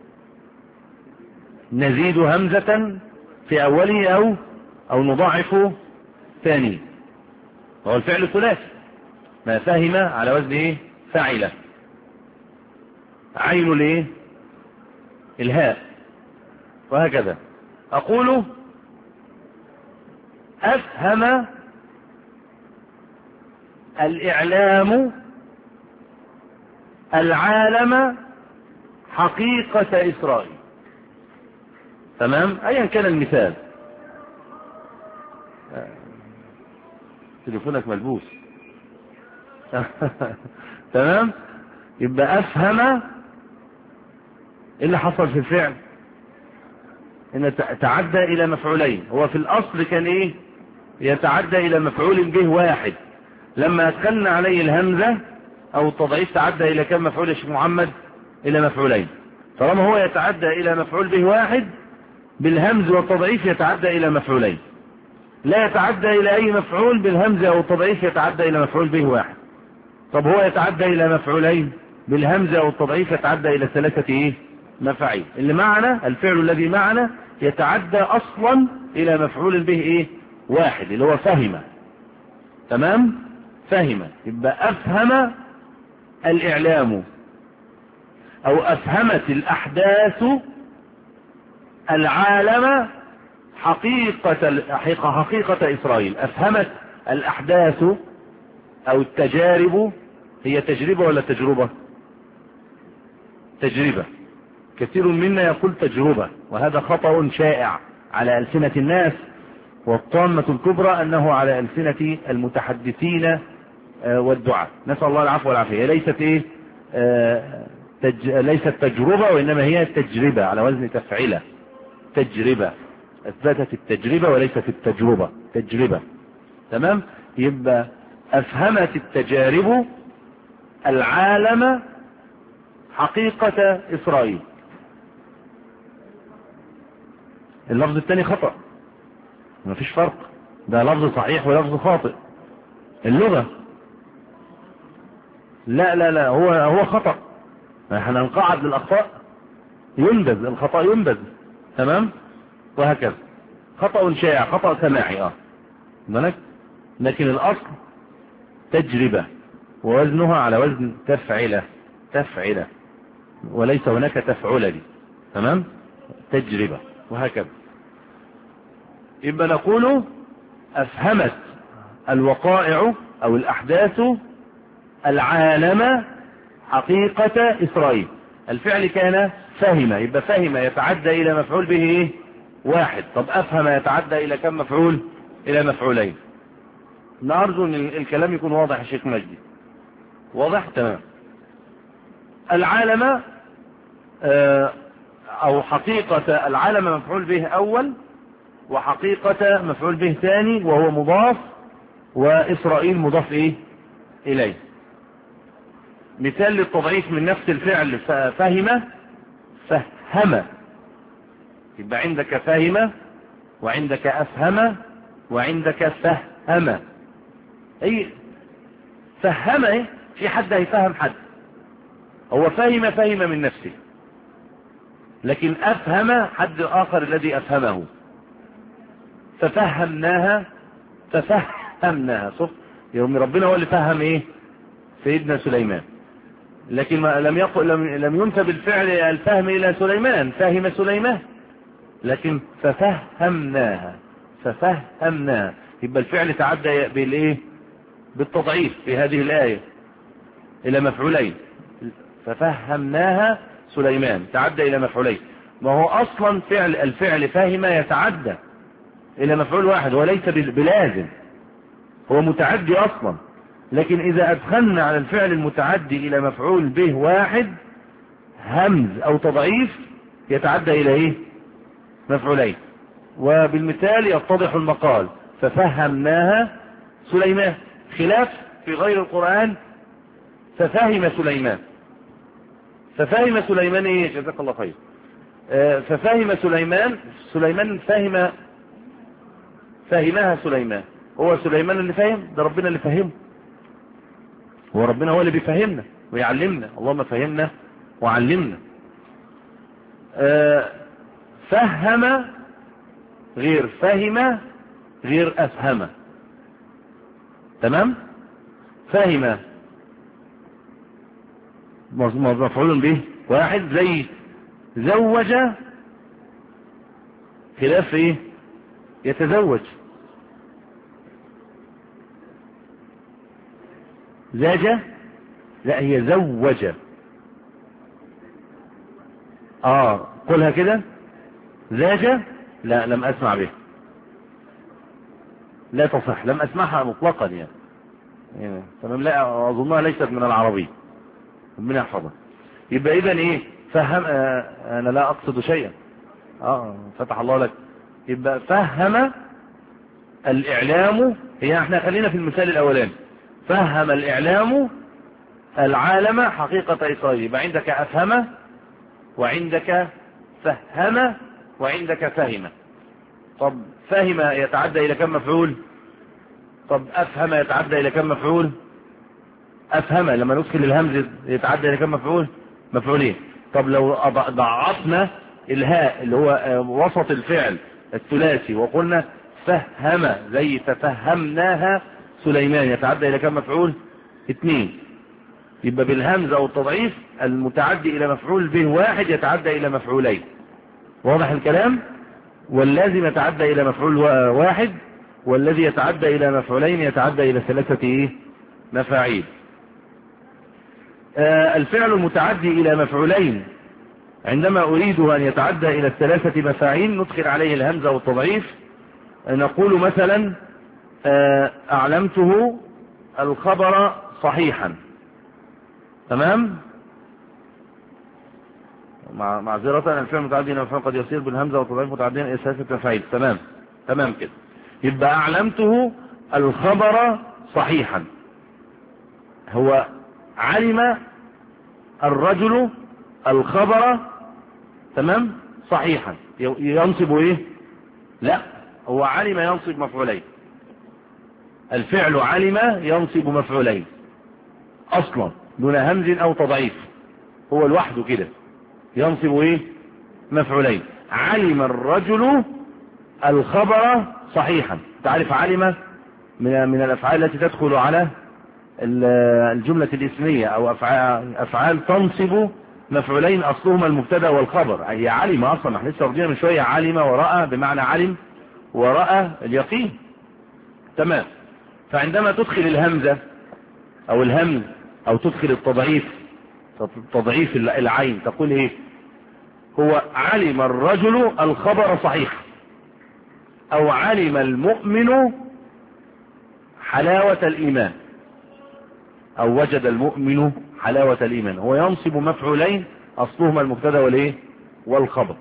نزيد همزة في اوله او او نضاعف ثانيه. هو الفعل ثلاثي. ما فهم على وزن ايه؟ فعل. عين الايه؟ الهاء، وهكذا. اقول افهم الاعلام العالم حقيقة اسرائيل. تمام. ايا كان المثال. تليفونك ملبوس. تمام. يبقى افهم ايه اللي حصل في الفعل؟ ان تعدى الى مفعولين. هو في الاصل كان ايه؟ يتعدى الى مفعول به واحد. لما ادخلنا عليه الهمزة او التضعيف تعدى الى كم مفعول يا شيخ محمد؟ الى مفعولين. طالما هو يتعدى الى مفعول به واحد بالهمز والتضعيف يتعدى الى مفعولين، لا يتعدى الى اي مفعول بالهمز او التضعيف يتعدى الى مفعول به واحد. طب هو يتعدى الى مفعولين بالهمزة او التضعيف يتعدى الى ثلاثة ايه مفاعيل. اللي معنا الفعل الذي معنا يتعدى اصلا الى مفعول به ايه واحد اللي هو فهم. تمام؟ فهم. يبقى افهم الاعلام او افهمت الاحداث العالم حقيقة حقيقة, حقيقة اسرائيل. افهمت الاحداث او التجارب، هي تجربة ولا تجربة؟ تجربة. كثير منا يقول تجربة، وهذا خطأ شائع على ألسنة الناس، والطامة الكبرى أنه على ألسنة المتحدثين والدعاء. نسأل الله العفو والعافية. ليست إيه تج... ليست تجربة، وإنما هي تجربة على وزن تفعيلة. تجربة أثبتت التجربة وليست التجربة، تجربة. تمام؟ يبقى أفهمت التجارب العالم حقيقة إسرائيل. اللفظ الثاني خطأ، ما فيش فرق، ده لفظ صحيح ولفظ خاطئ. اللغة لا لا لا هو هو خطأ. احنا نقعد للأخطاء ينبذ، الخطأ ينبذ. تمام؟ وهكذا. خطأ شائع، خطأ سماعي. اه مالك؟ لكن الأصل تجربة ووزنها على وزن تفعلة، تفعلة، وليس هناك تفعل لي. تمام؟ تجربة وهكذا. يبقى نقول أفهمت الوقائع أو الأحداث العالم حقيقة إسرائيل. الفعل كان فهم، يبقى فهم يتعدى إلى مفعول به إيه؟ واحد. طب أفهم يتعدى إلى كم مفعول؟ إلى مفعولين. نرجو أن الكلام يكون واضح يا شيخ مجدي. واضح؟ تمام. العالم أو حقيقة العالم مفعول به أول، وحقيقة مفعول به ثاني، وهو مضاف، وإسرائيل مضاف إيه؟ إليه. مثال للتضعيف من نفس الفعل فهم، فهم. يبقى عندك فهم، وعندك أفهم، وعندك فهم. أي فهم إيه؟ في حد هيفهم حد. هو فهم فهم من نفسه، لكن أفهم حد آخر الذي أفهمه. ففهمناها، ففهمناها. صف يوم ربنا هو اللي فهم إيه؟ سيدنا سليمان. لكن ما لم يقل لم, لم ينسب الفعل الفهم إلى سليمان، فهم سليمان، لكن ففهمناها، ففهمناها. يبقى الفعل تعدى بالإيه؟ بالتضعيف في هذه الآية إلى مفعولين. ففهمناها سليمان تعدى إلى مفعولين. ما هو أصلا فعل الفعل فهم يتعدى إلى مفعول واحد، وليس بلازم، هو متعدي أصلا. لكن إذا أدخلنا على الفعل المتعدي إلى مفعول به واحد همز أو تضعيف يتعدى إلى إيه؟ مفعولين. وبالمثال يتضح المقال. ففهمناها سليمان، خلاف في غير القرآن ففهم سليمان. ففهم سليمان ايه؟ جزاك الله خير. آه ففهم سليمان، سليمان فهم، فهمها سليمان. هو سليمان اللي فهم؟ ده ربنا اللي فهمه. هو ربنا هو اللي بيفهمنا ويعلمنا. اللهم فهمنا وعلمنا. آه فهم غير فهم غير أفهم. تمام؟ فهم مفعول به واحد، زي زوج، خلاف ايه؟ يتزوج. زاج، لا هي زوج. اه قولها كده. زاج، لا لم اسمع به، لا تصح، لم اسمعها مطلقا يعني. يعني تمام، لا اظنها ليست من العربي، ربنا يحفظها. يبقى اذا ايه؟ فهم. آه انا لا اقصد شيئا. اه فتح الله لك. يبقى فهم الاعلام، هي احنا خلينا في المثال الاولاني. فهم الاعلام العالم حقيقة إيصاله. يبقى عندك أفهم وعندك فهم وعندك فهم. طب فهم يتعدى إلى كم مفعول؟ طب أفهم يتعدى إلى كم مفعول؟ أفهم لما ندخل الهمز يتعدى إلى كم مفعول؟ مفعولين. طب لو ضعفنا الهاء اللي هو وسط الفعل الثلاثي وقلنا فهم زي تفهمناها سليمان يتعدى إلى كم مفعول؟ اثنين. يبقى بالهمز أو التضعيف المتعدي إلى مفعول به واحد يتعدى إلى مفعولين. واضح الكلام؟ واللازم يتعدى إلى مفعول واحد، والذي يتعدى إلى مفعولين يتعدى إلى ثلاثة إيه؟ مفاعيل. آه الفعل المتعدي إلى مفعولين عندما أريده أن يتعدى إلى الثلاثة مفاعيل ندخل عليه الهمزة والتضعيف. نقول مثلا آه أعلمته الخبر صحيحا. تمام؟ معذرة الفعل المتعدي إلى مفعول قد يصير بالهمزة والتضعيف متعديا إلى ثلاثة مفاعيل. تمام تمام كده. يبقى أعلمته الخبر صحيحا، هو علم الرجل الخبر تمام صحيحا. ينصب ايه؟ لا، هو علم ينصب مفعولين. الفعل علم ينصب مفعولين اصلا دون همز او تضعيف، هو لوحده كده ينصب ايه؟ مفعولين. علم الرجل الخبر صحيحا. تعرف علم من من الافعال التي تدخل على الجملة الاسمية او افعال, أفعال تنصب مفعولين اصلهما المبتدا والخبر. هي علم اصلا، احنا لسه واخدينها من شويه، علم ورأى بمعنى علم ورأى اليقين. تمام. فعندما تدخل الهمزة او الهمز او تدخل التضعيف تضعيف العين تقول ايه؟ هو علم الرجل الخبر صحيح، او علم المؤمن حلاوة الايمان، او وجد المؤمن حلاوة الايمان. هو ينصب مفعولين اصلهما المبتدا والايه؟ والخبر.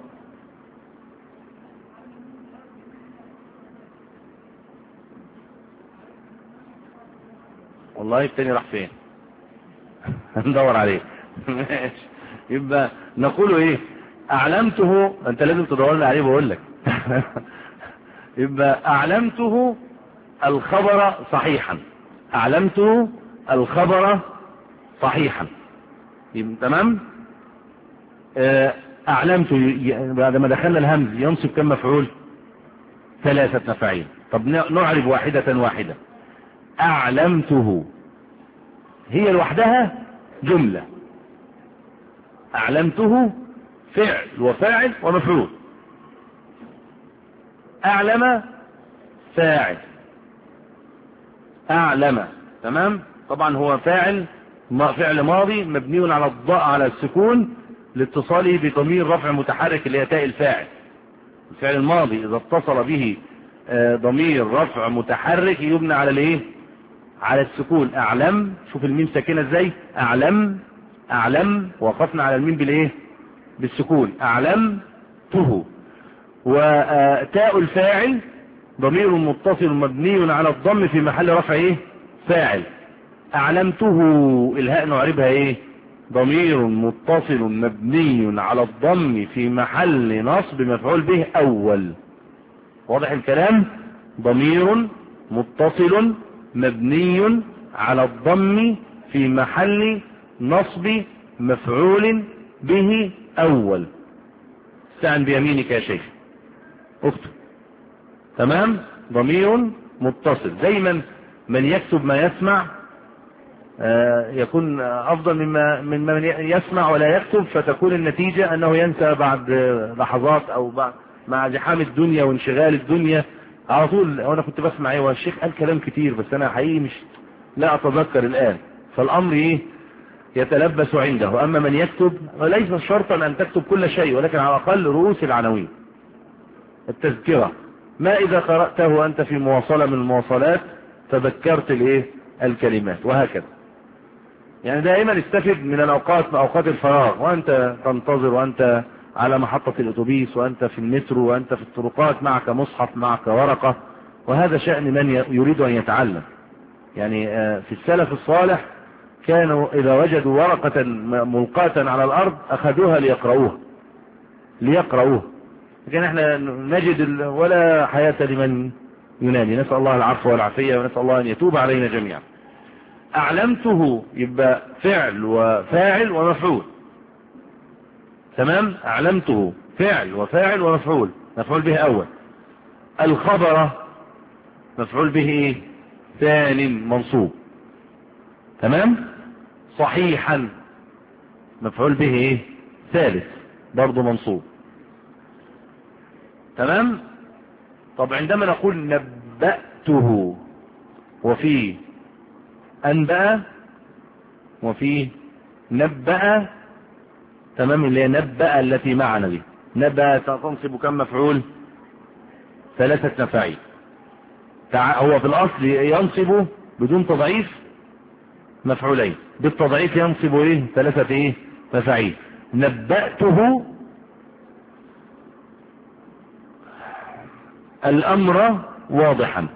والله التاني راح فين؟ هندور عليه. ماشي. يبقى نقول ايه؟ اعلمته، انت لازم تدورنا عليه بقول لك. يبقى اعلمته الخبر صحيحا، اعلمته الخبر صحيحا. تمام. اعلمته بعد ما دخلنا الهمز ينصب كم مفعول؟ ثلاثة مفاعيل. طب نعرف واحدة واحدة. اعلمته هي لوحدها جملة، اعلمته فعل وفاعل ومفعول. اعلم فاعل، اعلم تمام. طبعا هو فاعل فعل ماضي مبني على الضاء على السكون لاتصاله بضمير رفع متحرك اللي هي تاء الفاعل. الفعل الماضي اذا اتصل به ضمير رفع متحرك يبنى على الايه؟ على السكون. اعلم، شوف الميم ساكنه ازاي، اعلم اعلم وقفنا على الميم بالايه؟ بالسكون. اعلمته. وتاء الفاعل ضمير متصل مبني على الضم في محل رفع ايه؟ فاعل. اعلمته الهاء نعربها ايه؟ ضمير متصل مبني على الضم في محل نصب مفعول به اول. واضح الكلام؟ ضمير متصل مبني على الضم في محل نصب مفعول به اول. استعن بيمينك يا شيخ اكتب. تمام. ضمير متصل. دايما من يكتب ما يسمع آه يكون افضل مما من من يسمع ولا يكتب، فتكون النتيجة انه ينسى بعد لحظات او بعد مع زحام الدنيا وانشغال الدنيا على طول. وانا كنت بسمع ايه والشيخ قال كلام كتير بس انا حقيقي مش لا اتذكر الان. فالامر ايه؟ يتلبس عنده. اما من يكتب وليس شرطا ان تكتب كل شيء، ولكن على الاقل رؤوس العناوين التذكرة. ما اذا قرأته انت في مواصلة من المواصلات تذكرت الايه؟ الكلمات، وهكذا. يعني دائما استفد من الاوقات اوقات الفراغ وانت تنتظر، وانت على محطة الاتوبيس، وانت في المترو، وانت في الطرقات، معك مصحف معك ورقة. وهذا شأن من يريد ان يتعلم. يعني في السلف الصالح كانوا إذا وجدوا ورقة ملقاة على الأرض أخذوها ليقرؤوها ليقرؤوها لكن احنا نجد ولا حياة لمن ينادي. نسأل الله العفو والعافية ونسأل الله أن يتوب علينا جميعا. أعلمته يبقى فعل وفاعل ومفعول. تمام. أعلمته فعل وفاعل ومفعول، مفعول به أول. الخبر مفعول به ايه؟ ثان منصوب. تمام. صحيحا مفعول به ايه؟ ثالث برضه منصوب. تمام. طب عندما نقول نبأته وفي أنبأ وفي نبأ، تمام، اللي هي نبأ التي معنا دي، نبأ تنصب كم مفعول؟ ثلاثة مفاعيل. هو في الأصل ينصب بدون تضعيف مفعولين، بالتضعيف ينصب ايه؟ ثلاثة ايه؟ مفاعيل. نبأته الأمر واضحا،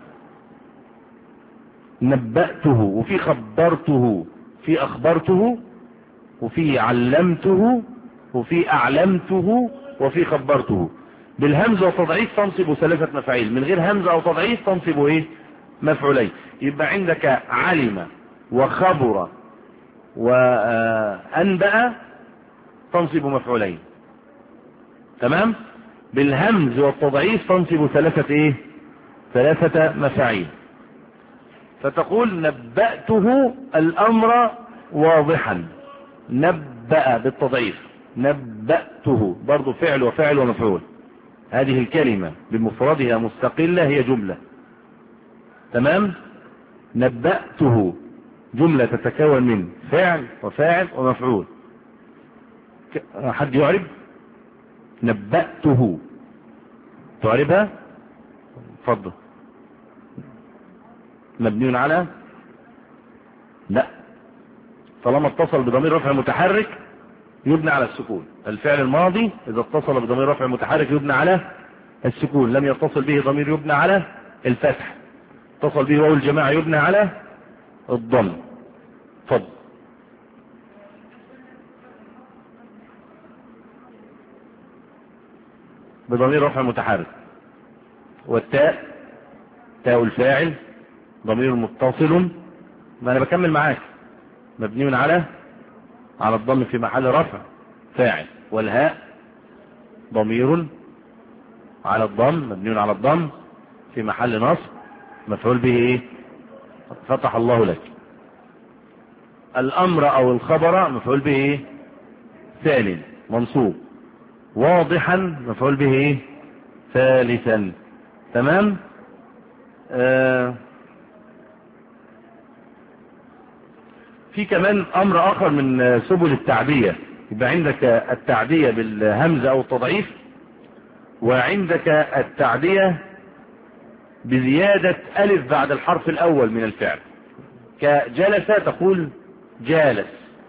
نبأته، وفي خبرته، في أخبرته، وفي علمته، وفي أعلمته، وفي خبرته. بالهمزة وتضعيف تنصب ثلاثة مفاعيل، من غير همزة أو تضعيف تنصب ايه؟ مفعولين. يبقى عندك علم وخبر وأنبأ تنصب مفعولين. تمام. بالهمز والتضعيف تنصب ثلاثة ايه؟ ثلاثة مفاعيل. فتقول نبأته الأمر واضحا، نبأ بالتضعيف، نبأته برضو فعل وفاعل ومفعول. هذه الكلمة بمفردها مستقلة هي جملة. تمام. نبأته جملة تتكون من فعل وفاعل ومفعول. حد يعرب نبأته؟ تعربها؟ اتفضل. مبني على؟ لا، طالما اتصل بضمير رفع متحرك يبنى على السكون. الفعل الماضي اذا اتصل بضمير رفع متحرك يبنى على السكون، لم يتصل به ضمير يبنى على الفتح، اتصل به واو الجماعة يبنى على الضم. اتفضل. بضمير رفع متحرك. والتاء تاء الفاعل ضمير متصل، ما انا بكمل معاك، مبني على على الضم في محل رفع فاعل. والهاء ضمير على الضم مبني على الضم في محل نصب مفعول به ايه؟ فتح الله لك. الامر او الخبر مفعول به ايه؟ ثالث منصوب. واضحا مفعول به ايه؟ ثالثا. تمام. آه في كمان امر اخر من سبل التعدية. يبقى عندك التعدية بالهمزة او التضعيف، وعندك التعدية بزيادة الف بعد الحرف الاول من الفعل. كجلس تقول جالس،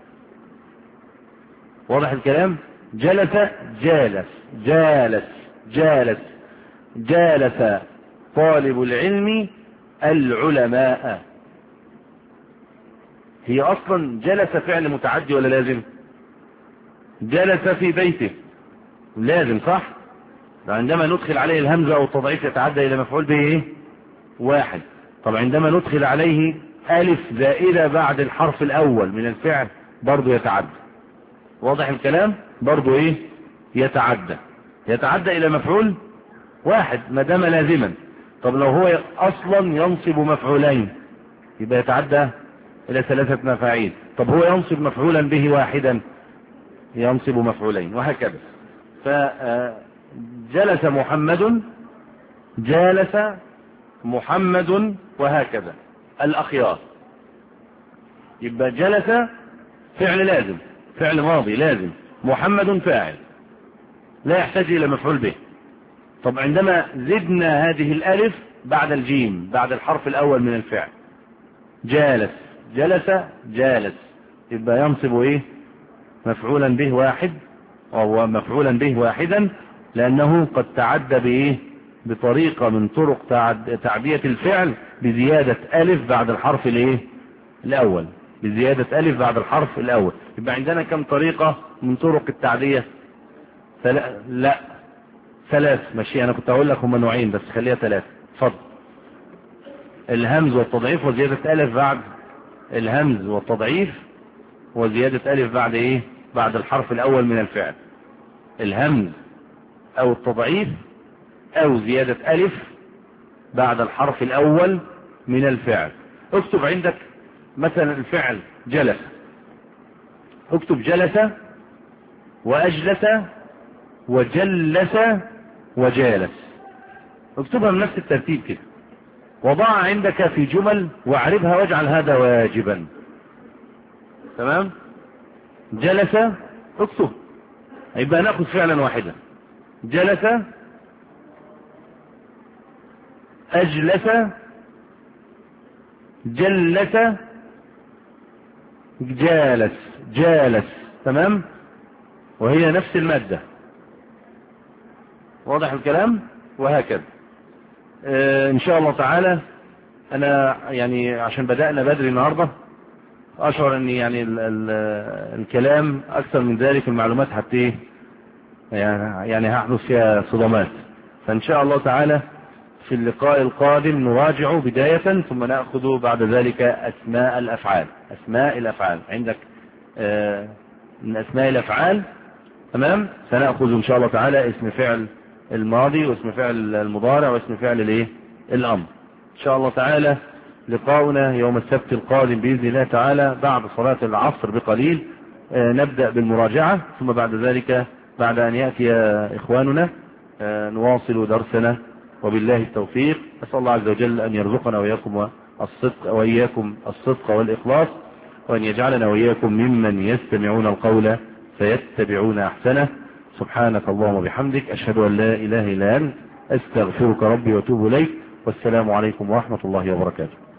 واضح الكلام؟ جلس جالس جالس جالس جالس طالب العلم العلماء. هي اصلا جلس فعل متعدي ولا لازم؟ جلس في بيته لازم، صح؟ عندما ندخل عليه الهمزة او التضعيف يتعدى الى مفعول به ايه؟ واحد. طب عندما ندخل عليه الف زائدة بعد الحرف الاول من الفعل برضو يتعدى. واضح الكلام؟ برضو ايه؟ يتعدى يتعدى الى مفعول واحد ما دام لازما. طب لو هو اصلا ينصب مفعولين يبقى يتعدى الى ثلاثة مفاعيل. طب هو ينصب مفعولا به واحدا ينصب مفعولين، وهكذا. فجلس محمد، جالس محمد، وهكذا. الاخيار يبقى جلس فعل لازم، فعل ماضي لازم، محمد فاعل لا يحتاج الى مفعول به. طب عندما زدنا هذه الالف بعد الجيم بعد الحرف الاول من الفعل، جالس جلس جالس، يبقى ينصب ايه؟ مفعولا به واحد، وهو مفعولا به واحدا لانه قد تعدى بايه؟ بطريقة من طرق تعدية الفعل بزيادة الف بعد الحرف الايه؟ الاول. بزيادة ألف بعد الحرف الأول. يبقى عندنا كم طريقة من طرق التعدية؟ ثلا... لا ثلاث. ماشي، أنا كنت أقول لك هم نوعين بس خليها ثلاث. اتفضل. الهمز والتضعيف وزيادة ألف بعد الهمز والتضعيف وزيادة ألف بعد إيه؟ بعد الحرف الأول من الفعل. الهمز أو التضعيف أو زيادة ألف بعد الحرف الأول من الفعل. اكتب عندك مثلا الفعل جلس، اكتب جلس وأجلس وجلس وجالس، اكتبها من نفس الترتيب كده، وضع عندك في جمل واعربها واجعل هذا واجبا. تمام؟ جلس اكتب، يبقى ناخذ فعلا واحدا. جلس، أجلس، جلس، جالس، جالس. تمام؟ وهي نفس المادة. واضح الكلام؟ وهكذا. اه ان شاء الله تعالى. انا يعني عشان بدأنا بدري النهاردة اشعر ان يعني ال ال الكلام اكثر من ذلك، المعلومات حتى يعني, يعني هحدث فيها صدمات. فان شاء الله تعالى في اللقاء القادم نراجع بداية، ثم نأخذ بعد ذلك أسماء الأفعال. أسماء الأفعال عندك آه من أسماء الأفعال. تمام؟ سنأخذ إن شاء الله تعالى اسم فعل الماضي واسم فعل المضارع واسم فعل الايه الأمر. إن شاء الله تعالى لقاؤنا يوم السبت القادم بإذن الله تعالى بعد صلاة العصر بقليل. آه نبدأ بالمراجعة، ثم بعد ذلك بعد أن يأتي إخواننا آه نواصل درسنا، وبالله التوفيق. أسأل الله عز وجل أن يرزقنا وإياكم الصدق وإياكم الصدق والإخلاص، وأن يجعلنا وإياكم ممن يستمعون القول فيتبعون أحسنه. سبحانك اللهم وبحمدك، أشهد أن لا إله إلا أنت، أستغفرك ربي وأتوب إليك، والسلام عليكم ورحمة الله وبركاته.